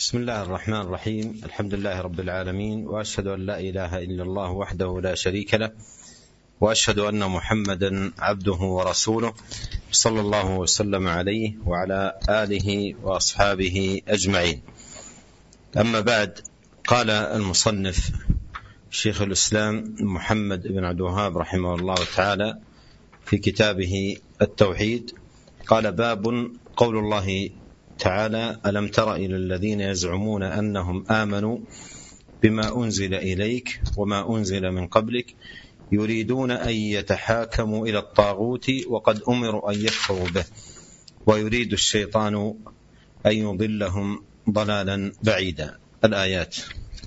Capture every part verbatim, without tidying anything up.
بسم الله الرحمن الرحيم. الحمد لله رب العالمين، وأشهد أن لا إله إلا الله وحده لا شريك له، وأشهد أن محمدا عبده ورسوله صلى الله وسلم عليه وعلى آله وأصحابه أجمعين. أما بعد، قال المصنف شيخ الإسلام محمد بن عبد الوهاب رحمه الله تعالى في كتابه التوحيد، قال: باب قول الله تعالى: ألم تر إلى الذين يزعمون أنهم آمنوا بما أنزل إليك وما أنزل من قبلك يريدون أن يتحاكموا إلى الطاغوت وقد أمروا أن يكفروا به ويريد الشيطان أن يضلهم ضلالا بعيدا. الآيات.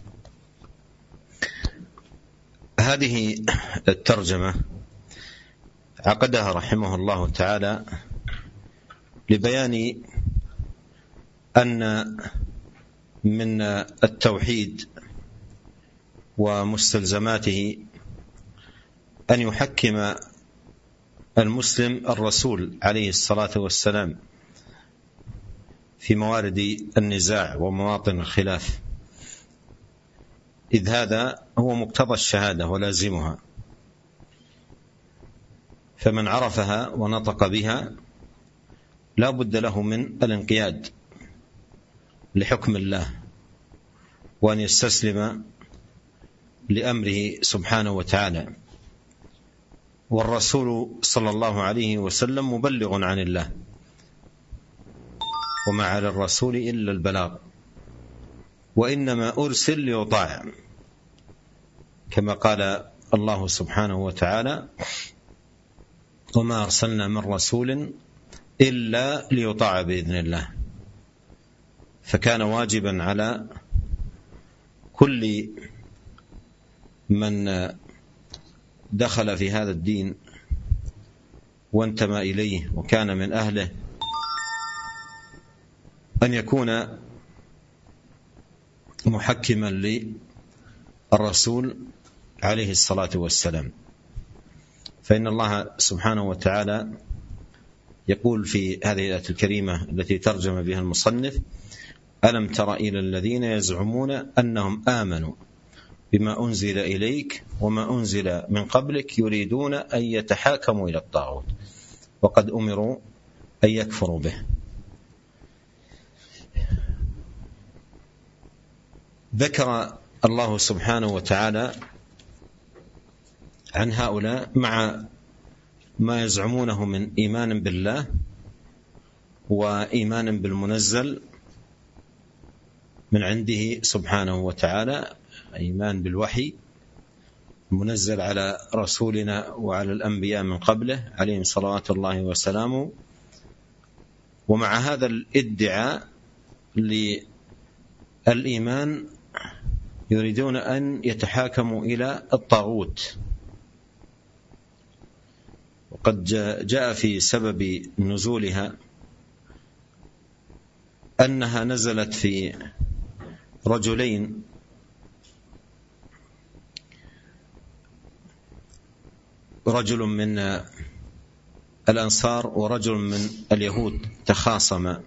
هذه الترجمة عقدها رحمه الله تعالى لبيان أن من التوحيد ومستلزماته أن يحكم المسلم الرسول عليه الصلاة والسلام في موارد النزاع ومواطن الخلاف، إذ هذا هو مقتضى الشهادة ولازمها، فمن عرفها ونطق بها لا بد له من الانقياد لحكم الله وأن يستسلم لأمره سبحانه وتعالى. والرسول صلى الله عليه وسلم مبلغ عن الله، وما على الرسول إلا البلاغ، وإنما أرسل ليطاع، كما قال الله سبحانه وتعالى: وما أرسلنا من رسول إلا ليطاع بإذن الله. فكان واجبا على كل من دخل في هذا الدين وانتمى إليه وكان من أهله أن يكون محكما للرسول عليه الصلاة والسلام. فإن الله سبحانه وتعالى يقول في هذه الآية الكريمة التي ترجم بها المصنف: ألم تر إلى الذين يزعمون أنهم آمنوا بما أنزل إليك وما أنزل من قبلك يريدون أن يتحاكموا إلى الطاغوت وقد أمروا أن يكفروا به. ذكر الله سبحانه وتعالى عن هؤلاء مع ما يزعمونه من إيمان بالله وإيمان بالمنزل من عنده سبحانه وتعالى، إيمان بالوحي المنزل على رسولنا وعلى الأنبياء من قبله عليهم صلوات الله وسلامه. ومع هذا الادعاء للإيمان يريدون أن يتحاكموا إلى الطاغوت. وقد جاء في سبب نزولها أنها نزلت في رجلين رجل من الأنصار ورجل من اليهود تخاصما،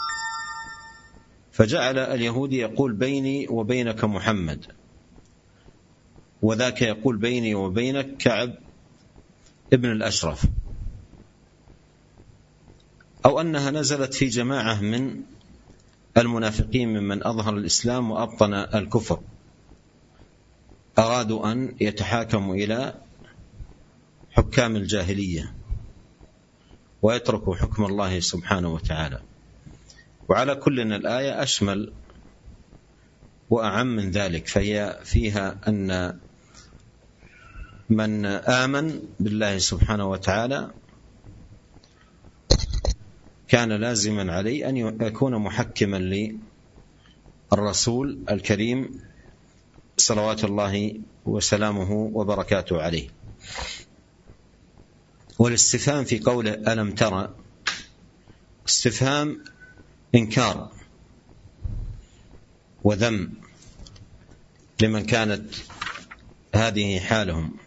فجعل اليهودي يقول: بيني وبينك محمد، وذاك يقول: بيني وبينك كعب ابن الأشرف. أو أنها نزلت في جماعة من المنافقين ممن أظهر الإسلام وأبطن الكفر، أرادوا أن يتحاكموا إلى حكام الجاهلية ويتركوا حكم الله سبحانه وتعالى. وعلى كل الآية أشمل وأعم من ذلك، فهي فيها أن من آمن بالله سبحانه وتعالى كان لازما عليه أن يكون محكما للرسول الكريم صلوات الله وسلامه وبركاته عليه. والاستفهام في قوله ألم ترى استفهام إنكار وذم لمن كانت هذه حالهم،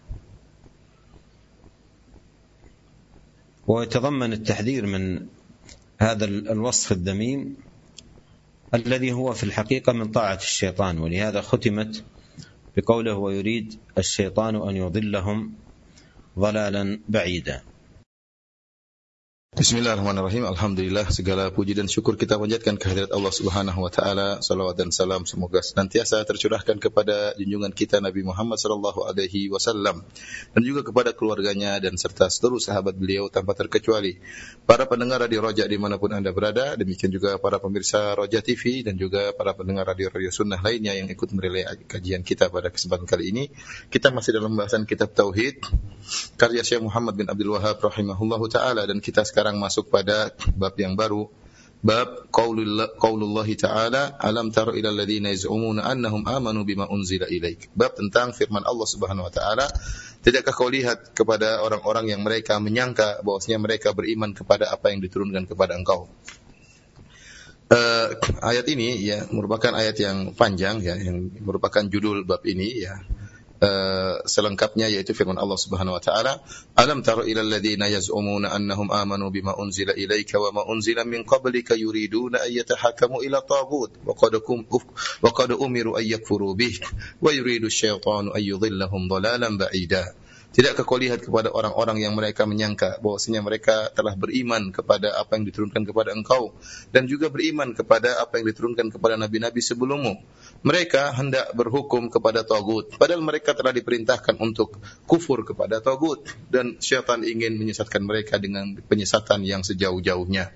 ويتضمن التحذير من هذا الوصف الذميم الذي هو في الحقيقة من طاعة الشيطان، ولهذا ختمت بقوله ويريد الشيطان أن يضلهم ضلالا بعيدا. Bismillahirrahmanirrahim. Alhamdulillah, segala puji dan syukur kita panjatkan kehadirat Allah Subhanahu wa taala. Salawat dan salam semoga senantiasa tercurahkan kepada junjungan kita Nabi Muhammad sallallahu alaihi wasallam dan juga kepada keluarganya dan serta seluruh sahabat beliau tanpa terkecuali. Para pendengar Radio Roja dimanapun Anda berada, demikian juga para pemirsa Roja T V dan juga para pendengar radio-radio sunnah lainnya yang ikut merelai kajian kita pada kesempatan kali ini. Kita masih dalam pembahasan kitab Tauhid karya Syekh Muhammad bin Abdul Wahhab rahimahullahu taala, dan kita sekarang masuk pada bab yang baru, bab qaulullah ta'ala alam tara ilal ladzina yaz'umuna annahum amanu bima unzila ilaik. Bab tentang firman Allah Subhanahu wa taala, tidakkah kau lihat kepada orang-orang yang mereka menyangka bahwasanya mereka beriman kepada apa yang diturunkan kepada engkau. Uh, ayat ini ya merupakan ayat yang panjang ya, yang merupakan judul bab ini ya. Uh, selengkapnya yaitu firman Allah Subhanahu wa taala, alam tara ilal ladzina yaz'umuna annahum amanu bima unzila ilaika wa ma unzila min qablika yuriduna ay yatahakamu ila taghut wa qad kum wa qad umiru ay yakfuru bih wa yuridu asyaitanu ay yudhillahum dhalalan ba'ida. Tidakkah kau lihat kepada orang-orang yang mereka menyangka bahwasanya mereka telah beriman kepada apa yang diturunkan kepada engkau dan juga beriman kepada apa yang diturunkan kepada nabi-nabi sebelummu. Mereka hendak berhukum kepada tagut, padahal mereka telah diperintahkan untuk kufur kepada tagut, dan syaitan ingin menyesatkan mereka dengan penyesatan yang sejauh-jauhnya.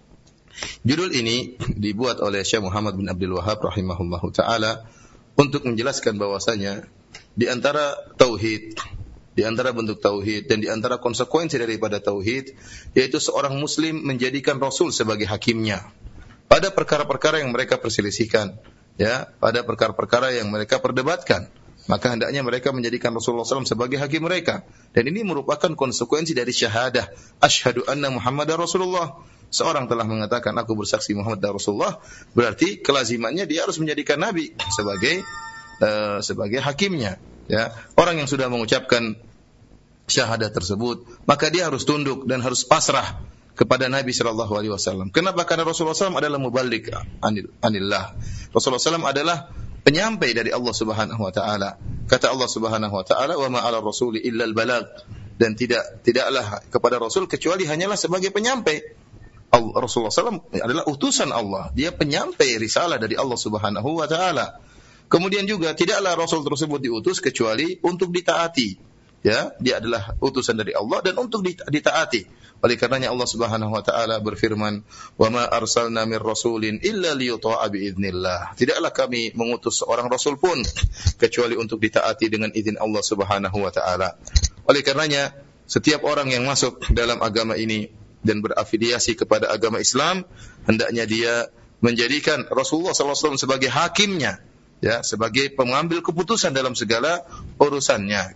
Judul ini dibuat oleh Syekh Muhammad bin Abdul Wahhab rahimahullahu taala untuk menjelaskan bahwasanya di antara tauhid, di antara bentuk tauhid dan di antara konsekuensi daripada tauhid, yaitu seorang muslim menjadikan Rasul sebagai hakimnya pada perkara-perkara yang mereka perselisihkan, ya, pada perkara-perkara yang mereka perdebatkan. Maka hendaknya mereka menjadikan Rasulullah shallallahu alaihi wasallam sebagai hakim mereka. Dan ini merupakan konsekuensi dari syahadah asyhadu anna Muhammadar Rasulullah. Seorang telah mengatakan aku bersaksi Muhammad dan Rasulullah, berarti kelazimannya dia harus menjadikan Nabi sebagai uh, sebagai hakimnya. Ya, orang yang sudah mengucapkan syahadah tersebut, maka dia harus tunduk dan harus pasrah kepada Nabi sallallahu alaihi wasallam. Kenapa? Karena Rasulullah sallallahu alaihi wasallam adalah muballigh anil, anillah. Rasulullah sallallahu alaihi wasallam adalah penyampai dari Allah Subhanahu wa taala. Kata Allah Subhanahu wa taala, "Wa ma 'ala rasuli illa al-balagh." Dan tidak tidaklah kepada Rasul kecuali hanyalah sebagai penyampai. Allah, Rasulullah sallallahu alaihi wasallam adalah utusan Allah. Dia penyampai risalah dari Allah Subhanahu wa taala. Kemudian juga tidaklah Rasul tersebut diutus kecuali untuk ditaati. Ya, dia adalah utusan dari Allah dan untuk ditaati. Oleh karenanya Allah Subhanahu wa taala berfirman, "Wa ma arsalna mir rasulin illa liyuta'a bi idznillah." Tidaklah kami mengutus seorang rasul pun kecuali untuk ditaati dengan izin Allah Subhanahu wa taala. Oleh karenanya setiap orang yang masuk dalam agama ini dan berafiliasi kepada agama Islam, hendaknya dia menjadikan Rasulullah sallallahu alaihi wasallam sebagai hakimnya, ya, sebagai pengambil keputusan dalam segala urusannya.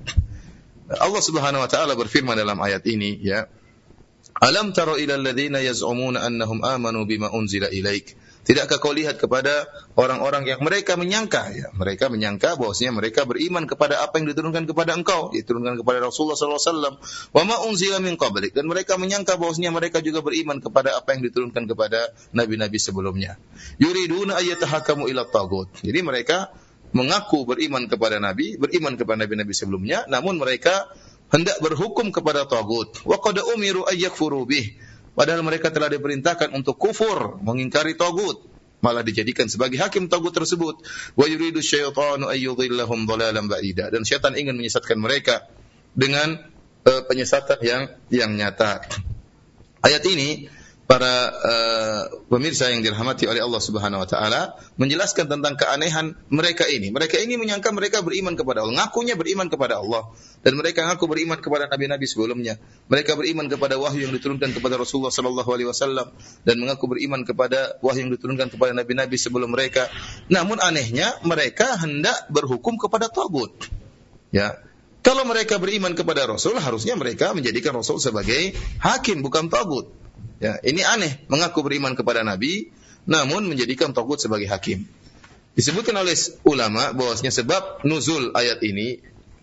Allah Subhanahu wa taala berfirman dalam ayat ini, ya, alam tara ilal ladzina yaz'umuna annahum amanu bima unzila ilaik. Tidakkah kau lihat kepada orang-orang yang mereka menyangka, ya, mereka menyangka bahwasanya mereka beriman kepada apa yang diturunkan kepada engkau, diturunkan kepada Rasulullah sallallahu alaihi wasallam, wa ma unzila min qablik, dan mereka menyangka bahwasanya mereka juga beriman kepada apa yang diturunkan kepada nabi-nabi sebelumnya. Yuriduna ayyatahakamu ila tagut. Jadi mereka mengaku beriman kepada nabi, beriman kepada nabi-nabi sebelumnya, namun mereka hendak berhukum kepada tagut. Wa qad umiru ay yakfuru bih. Padahal mereka telah diperintahkan untuk kufur, mengingkari tagut, malah dijadikan sebagai hakim tagut tersebut. Wa yuridu syaitanu ay yudhillahum dhalalan ba'ida. Dan syaitan ingin menyesatkan mereka dengan uh, penyesatan yang yang nyata. Ayat ini para uh, pemirsa yang dirahmati oleh Allah Subhanahu wa taala menjelaskan tentang keanehan mereka ini. Mereka ini menyangka mereka beriman kepada Allah, ngakunya beriman kepada Allah, dan mereka ngaku beriman kepada nabi-nabi sebelumnya. Mereka beriman kepada wahyu yang diturunkan kepada Rasulullah sallallahu alaihi wasallam dan mengaku beriman kepada wahyu yang diturunkan kepada nabi-nabi sebelum mereka. Namun anehnya mereka hendak berhukum kepada tagut. Ya. Kalau mereka beriman kepada Rasul, harusnya mereka menjadikan Rasul sebagai hakim, bukan tagut. Ya, ini aneh, mengaku beriman kepada Nabi, namun menjadikan tagut sebagai hakim. Disebutkan oleh ulama bahwasanya sebab nuzul ayat ini,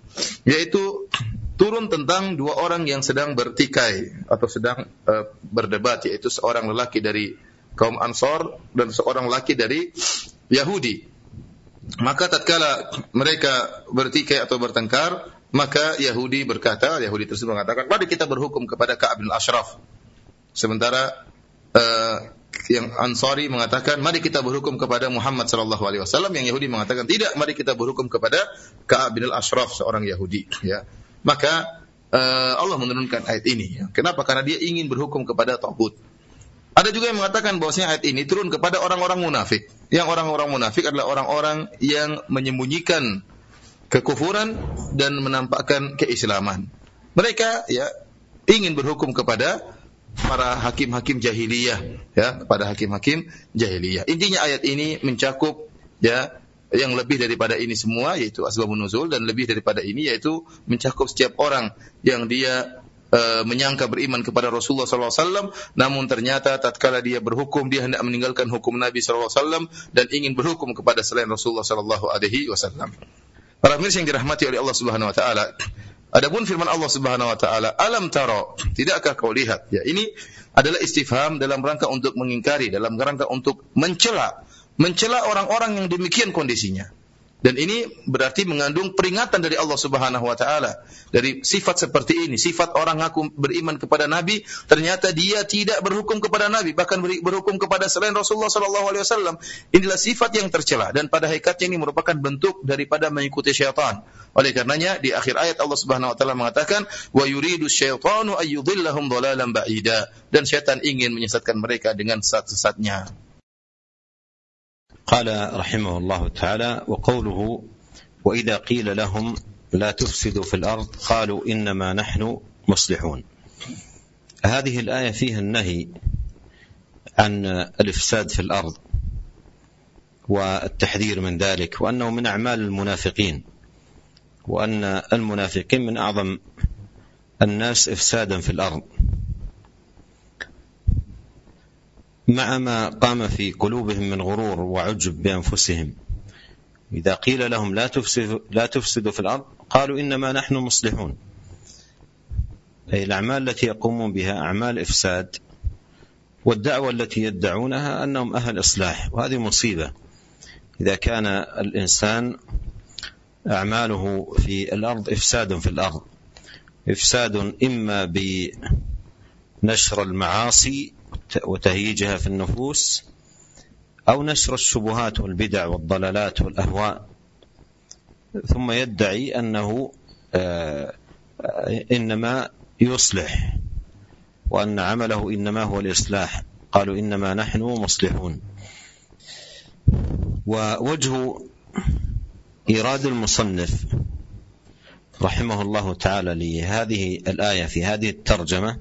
yaitu turun tentang dua orang yang sedang bertikai atau sedang uh, berdebat, yaitu seorang lelaki dari kaum Ansor dan seorang laki dari Yahudi. Maka tatkala mereka bertikai atau bertengkar, maka Yahudi berkata, Yahudi tersebut mengatakan, mari kita berhukum kepada Ka'ab bin Ashraf. Sementara uh, yang Ansari mengatakan, mari kita berhukum kepada Muhammad sallallahu alaihi wasallam. Yang Yahudi mengatakan, tidak, mari kita berhukum kepada Ka'ab bin Ashraf, seorang Yahudi. Ya. Maka uh, Allah menurunkan ayat ini. Ya. Kenapa? Karena dia ingin berhukum kepada taghut. Ada juga yang mengatakan bahwasanya ayat ini turun kepada orang-orang munafik. Yang orang-orang munafik adalah orang-orang yang menyembunyikan kekufuran dan menampakkan keislaman. Mereka ya ingin berhukum kepada para hakim-hakim jahiliyah, ya, kepada hakim-hakim jahiliyah. Intinya ayat ini mencakup ya yang lebih daripada ini semua, yaitu asbabun nuzul, dan lebih daripada ini yaitu mencakup setiap orang yang dia Uh, menyangka beriman kepada Rasulullah sallallahu alaihi wasallam, namun ternyata tatkala dia berhukum, dia hendak meninggalkan hukum Nabi sallallahu alaihi wasallam dan ingin berhukum kepada selain Rasulullah sallallahu alaihi wasallam. Para pemirsa yang dirahmati oleh Allah Subhanahu wa taala, adapun firman Allah Subhanahu wa taala, alam tara, tidakkah kau lihat? Ya, ini adalah istifham dalam rangka untuk mengingkari, dalam rangka untuk mencela, mencela orang-orang yang demikian kondisinya. Dan ini berarti mengandung peringatan dari Allah Subhanahu wa taala dari sifat seperti ini, sifat orang ngaku beriman kepada Nabi, ternyata dia tidak berhukum kepada Nabi, bahkan berhukum kepada selain Rasulullah sallallahu alaihi wasallam. Inilah sifat yang tercela dan pada hakikatnya ini merupakan bentuk daripada mengikuti syaitan. Oleh karenanya di akhir ayat Allah Subhanahu wa taala mengatakan, wa yuridu syaitanu ayyudhillahum dhalalan ba'ida, dan syaitan ingin menyesatkan mereka dengan sesat-sesatnya. قال رحمه الله تعالى وقوله وإذا قيل لهم لا تفسدوا في الأرض قالوا إنما نحن مصلحون. هذه الآية فيها النهي عن الإفساد في الأرض والتحذير من ذلك، وأنه من أعمال المنافقين، وأن المنافقين من أعظم الناس إفسادا في الأرض، مع ما قام في قلوبهم من غرور وعجب بأنفسهم. إذا قيل لهم لا تفسدوا, لا تفسدوا في الأرض قالوا إنما نحن مصلحون، أي الأعمال التي يقومون بها أعمال إفساد، والدعوة التي يدعونها أنهم أهل إصلاح، وهذه مصيبة. إذا كان الإنسان أعماله في الأرض إفساد في الأرض، إفساد إما بنشر المعاصي وتهييجها في النفوس، أو نشر الشبهات والبدع والضلالات والأهواء، ثم يدعي أنه إنما يصلح وأن عمله إنما هو الإصلاح. قالوا إنما نحن مصلحون. ووجه إيراد المصنف رحمه الله تعالى لهذه الآية في هذه الترجمة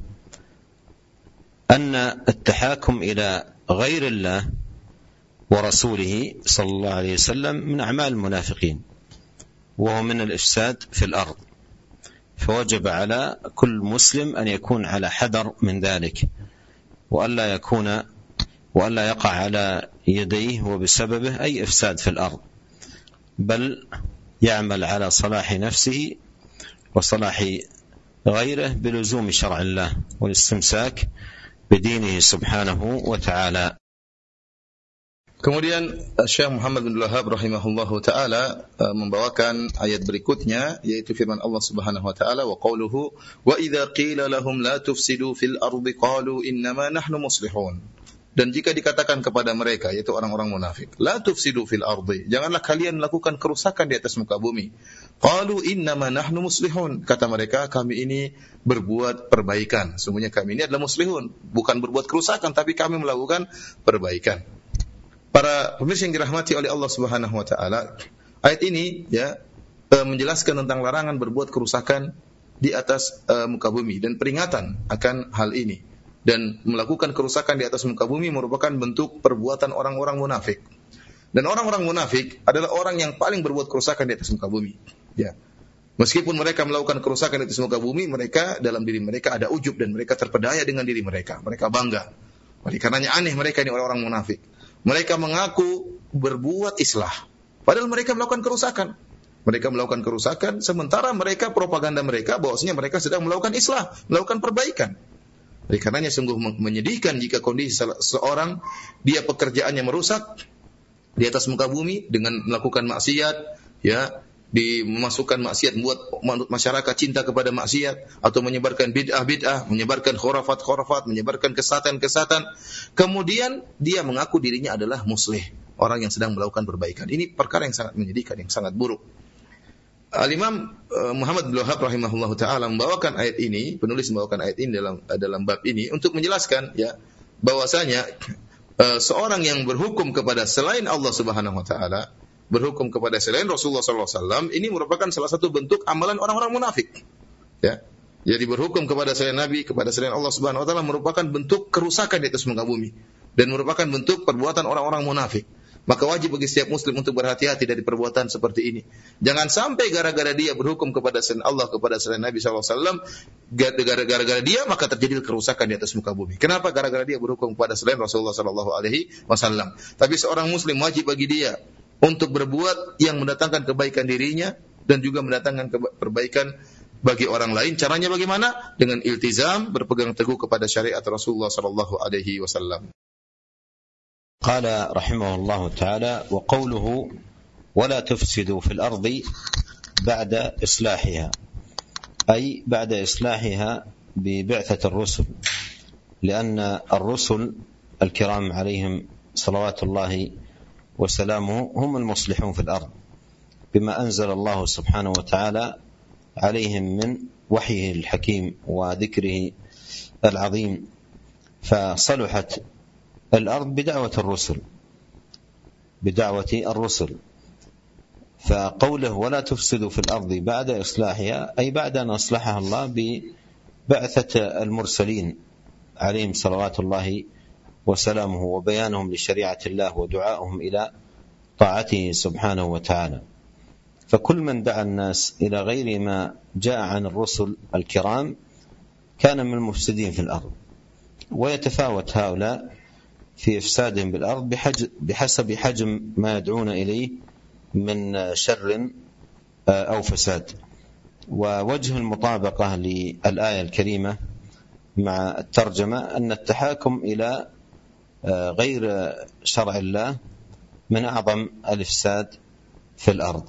أن التحاكم إلى غير الله ورسوله صلى الله عليه وسلم من أعمال المنافقين، وهو من الإفساد في الأرض، فوجب على كل مسلم أن يكون على حذر من ذلك، وألا يكون وألا يقع على يديه وبسببه أي إفساد في الأرض، بل يعمل على صلاح نفسه وصلاح غيره بلزوم شرع الله والاستمساك بدينه subhanahu wa ta'ala. Kemudian Syekh Muhammad bin Wahab rahimahullahu taala membawakan ayat berikutnya, yaitu firman Allah Subhanahu wa taala, wa qauluhu wa idza qila lahum la tufsidu fil ardi qalu innama nahnu muslihun. Dan jika dikatakan kepada mereka, yaitu orang-orang munafik, la tufsidu fil ardi, janganlah kalian melakukan kerusakan di atas muka bumi. Qalu innama nahnu muslihun, kata mereka, kami ini berbuat perbaikan. Sesungguhnya kami ini adalah muslihun, bukan berbuat kerusakan, tapi kami melakukan perbaikan. Para pemirsa yang dirahmati oleh Allah Subhanahu wa taala, ayat ini ya menjelaskan tentang larangan berbuat kerusakan di atas uh, muka bumi dan peringatan akan hal ini. Dan melakukan kerusakan di atas muka bumi merupakan bentuk perbuatan orang-orang munafik. Dan orang-orang munafik adalah orang yang paling berbuat kerusakan di atas muka bumi. Ya. Meskipun mereka melakukan kerusakan di atas muka bumi, mereka dalam diri mereka ada ujub dan mereka terpedaya dengan diri mereka. Mereka bangga. Oleh karenanya aneh mereka ini orang-orang munafik. Mereka mengaku berbuat islah, padahal mereka melakukan kerusakan. Mereka melakukan kerusakan sementara mereka propaganda mereka bahwasanya mereka sedang melakukan islah, melakukan perbaikan. Oleh karenanya sungguh menyedihkan jika kondisi seorang dia pekerjaannya merusak di atas muka bumi dengan melakukan maksiat, ya, dimasukkan maksiat, membuat masyarakat cinta kepada maksiat, atau menyebarkan bid'ah-bid'ah, menyebarkan khurafat-khurafat, menyebarkan kesatan-kesatan. Kemudian dia mengaku dirinya adalah muslih, orang yang sedang melakukan perbaikan. Ini perkara yang sangat menyedihkan, yang sangat buruk. Al-Imam Muhammad bin Wahab rahimahullahu taala membawakan ayat ini, penulis membawakan ayat ini dalam dalam bab ini untuk menjelaskan, ya, bahwasanya uh, seorang yang berhukum kepada selain Allah Subhanahu wa taala, berhukum kepada selain Rasulullah sallallahu alaihi wasallam, ini merupakan salah satu bentuk amalan orang-orang munafik. Ya. Jadi berhukum kepada selain Nabi, kepada selain Allah Subhanahu wa taala merupakan bentuk kerusakan di atas muka bumi dan merupakan bentuk perbuatan orang-orang munafik. Maka wajib bagi setiap muslim untuk berhati-hati dari perbuatan seperti ini. Jangan sampai gara-gara dia berhukum kepada selain Allah, kepada selain Nabi sallallahu alaihi wasallam, gara-gara dia maka terjadi kerusakan di atas muka bumi. Kenapa? Gara-gara dia berhukum kepada selain Rasulullah sallallahu alaihi wasallam. Tapi seorang muslim wajib bagi dia untuk berbuat yang mendatangkan kebaikan dirinya dan juga mendatangkan perbaikan bagi orang lain. Caranya bagaimana? Dengan iltizam, berpegang teguh kepada syariat Rasulullah sallallahu alaihi wasallam. قال رحمه الله تعالى: وقوله ولا تفسدوا في الأرض بعد إصلاحها، أي بعد إصلاحها ببعثة الرسل، لأن الرسل الكرام عليهم صلوات الله وسلامه هم المصلحون في الأرض بما أنزل الله سبحانه وتعالى عليهم من وحيه الحكيم وذكره العظيم، فصلحت الأرض بدعوة الرسل بدعوة الرسل فقوله ولا تفسدوا في الأرض بعد إصلاحها أي بعد أن أصلحها الله ببعثة المرسلين عليهم صلوات الله وسلامه وبيانهم لشريعة الله ودعائهم إلى طاعته سبحانه وتعالى. فكل من دعا الناس إلى غير ما جاء عن الرسل الكرام كان من المفسدين في الأرض، ويتفاوت هؤلاء في إفسادهم بالأرض بحسب حجم ما يدعون إليه من شر أو فساد. ووجه المطابقة للآية الكريمة مع الترجمة أن التحاكم إلى غير شرع الله من أعظم الإفساد في الأرض.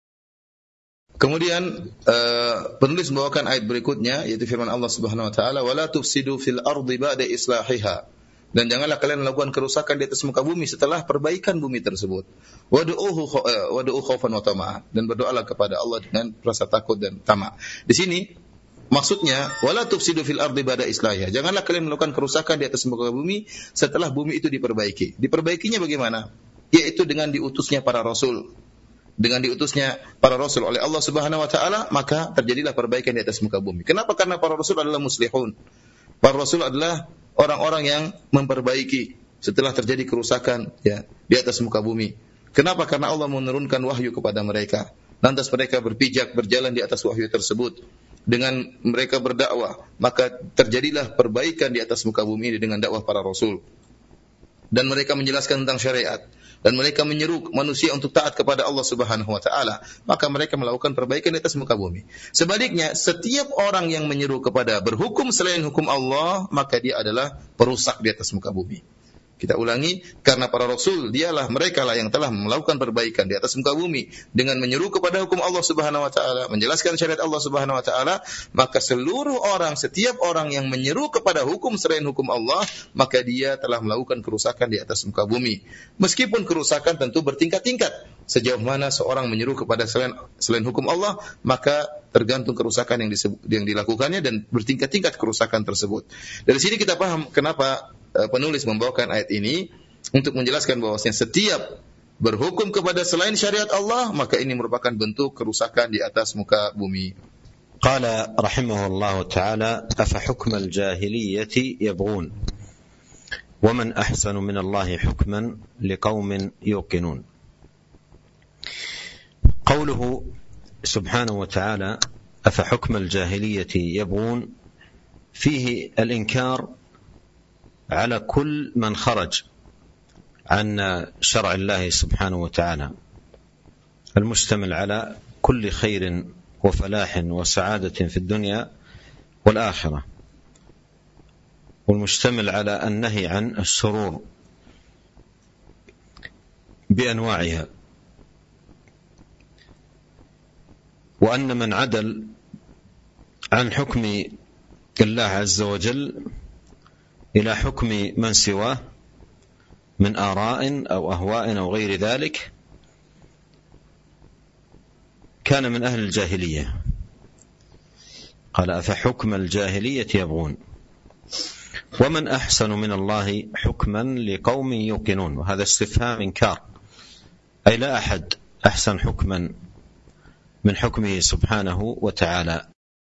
Kemudian uh, penulis membawakan ayat berikutnya, yaitu firman Allah Subhanahu wa taala, "Wala tufsidu fil ardi ba'da islahiha." Dan janganlah kalian melakukan kerusakan di atas muka bumi setelah perbaikan bumi tersebut. Wad'uhu wad'u khaufan wa tama'an, dan berdoalah kepada Allah dengan rasa takut dan tamak. Di sini maksudnya wala tufsidu fil ardi ba'da islahiha. Janganlah kalian melakukan kerusakan di atas muka bumi setelah bumi itu diperbaiki. Diperbaikinya bagaimana? Yaitu dengan diutusnya para rasul. Dengan diutusnya para rasul oleh Allah Subhanahu wa taala, maka terjadilah perbaikan di atas muka bumi. Kenapa? Karena para rasul adalah muslihun. Para rasul adalah orang-orang yang memperbaiki setelah terjadi kerusakan, ya, di atas muka bumi. Kenapa? Karena Allah menurunkan wahyu kepada mereka. Lantas mereka berpijak berjalan di atas wahyu tersebut. Dengan mereka berdakwah, maka terjadilah perbaikan di atas muka bumi ini dengan dakwah para rasul. Dan mereka menjelaskan tentang syariat. Dan mereka menyeru manusia untuk taat kepada Allah Subhanahu wa taala, maka mereka melakukan perbaikan di atas muka bumi. Sebaliknya, setiap orang yang menyeru kepada berhukum selain hukum Allah, maka dia adalah perusak di atas muka bumi. Kita ulangi, karena para rasul dialah mereka lah yang telah melakukan perbaikan di atas muka bumi dengan menyeru kepada hukum Allah Subhanahu wa taala, menjelaskan syariat Allah Subhanahu wa taala, maka seluruh orang, setiap orang yang menyeru kepada hukum selain hukum Allah, maka dia telah melakukan kerusakan di atas muka bumi. Meskipun kerusakan tentu bertingkat-tingkat. Sejauh mana seorang menyeru kepada selain selain hukum Allah, maka tergantung kerusakan yang disebut, yang dilakukannya, dan bertingkat-tingkat kerusakan tersebut. Dari sini kita paham kenapa penulis membawakan ayat ini untuk menjelaskan bahwasanya setiap berhukum kepada selain syariat Allah, maka ini merupakan bentuk kerusakan di atas muka bumi. Qala rahimahullahu ta'ala afa al-jahiliyyati yabghun wa man ahsanu min Allahi hukman liqaumin yuqinun. Qawluhu subhanahu wa ta'ala afa al-jahiliyyati yabghun fihi al-inkar على كل من خرج عن شرع الله سبحانه وتعالى المشتمل على كل خير وفلاح وسعادة في الدنيا والآخرة. والمشتمل على النهي عن السرور بأنواعها، وأن من عدل عن حكم الله عز وجل إلى حكم من سواه من آراء أو أهواء أو غير ذلك كان من أهل الجاهلية. قال أفحكم الجاهلية يبغون ومن أحسن من الله حكما لقوم يوقنون. وهذا استفهام إنكار، أي لا أحد أحسن حكما من حكمه سبحانه وتعالى.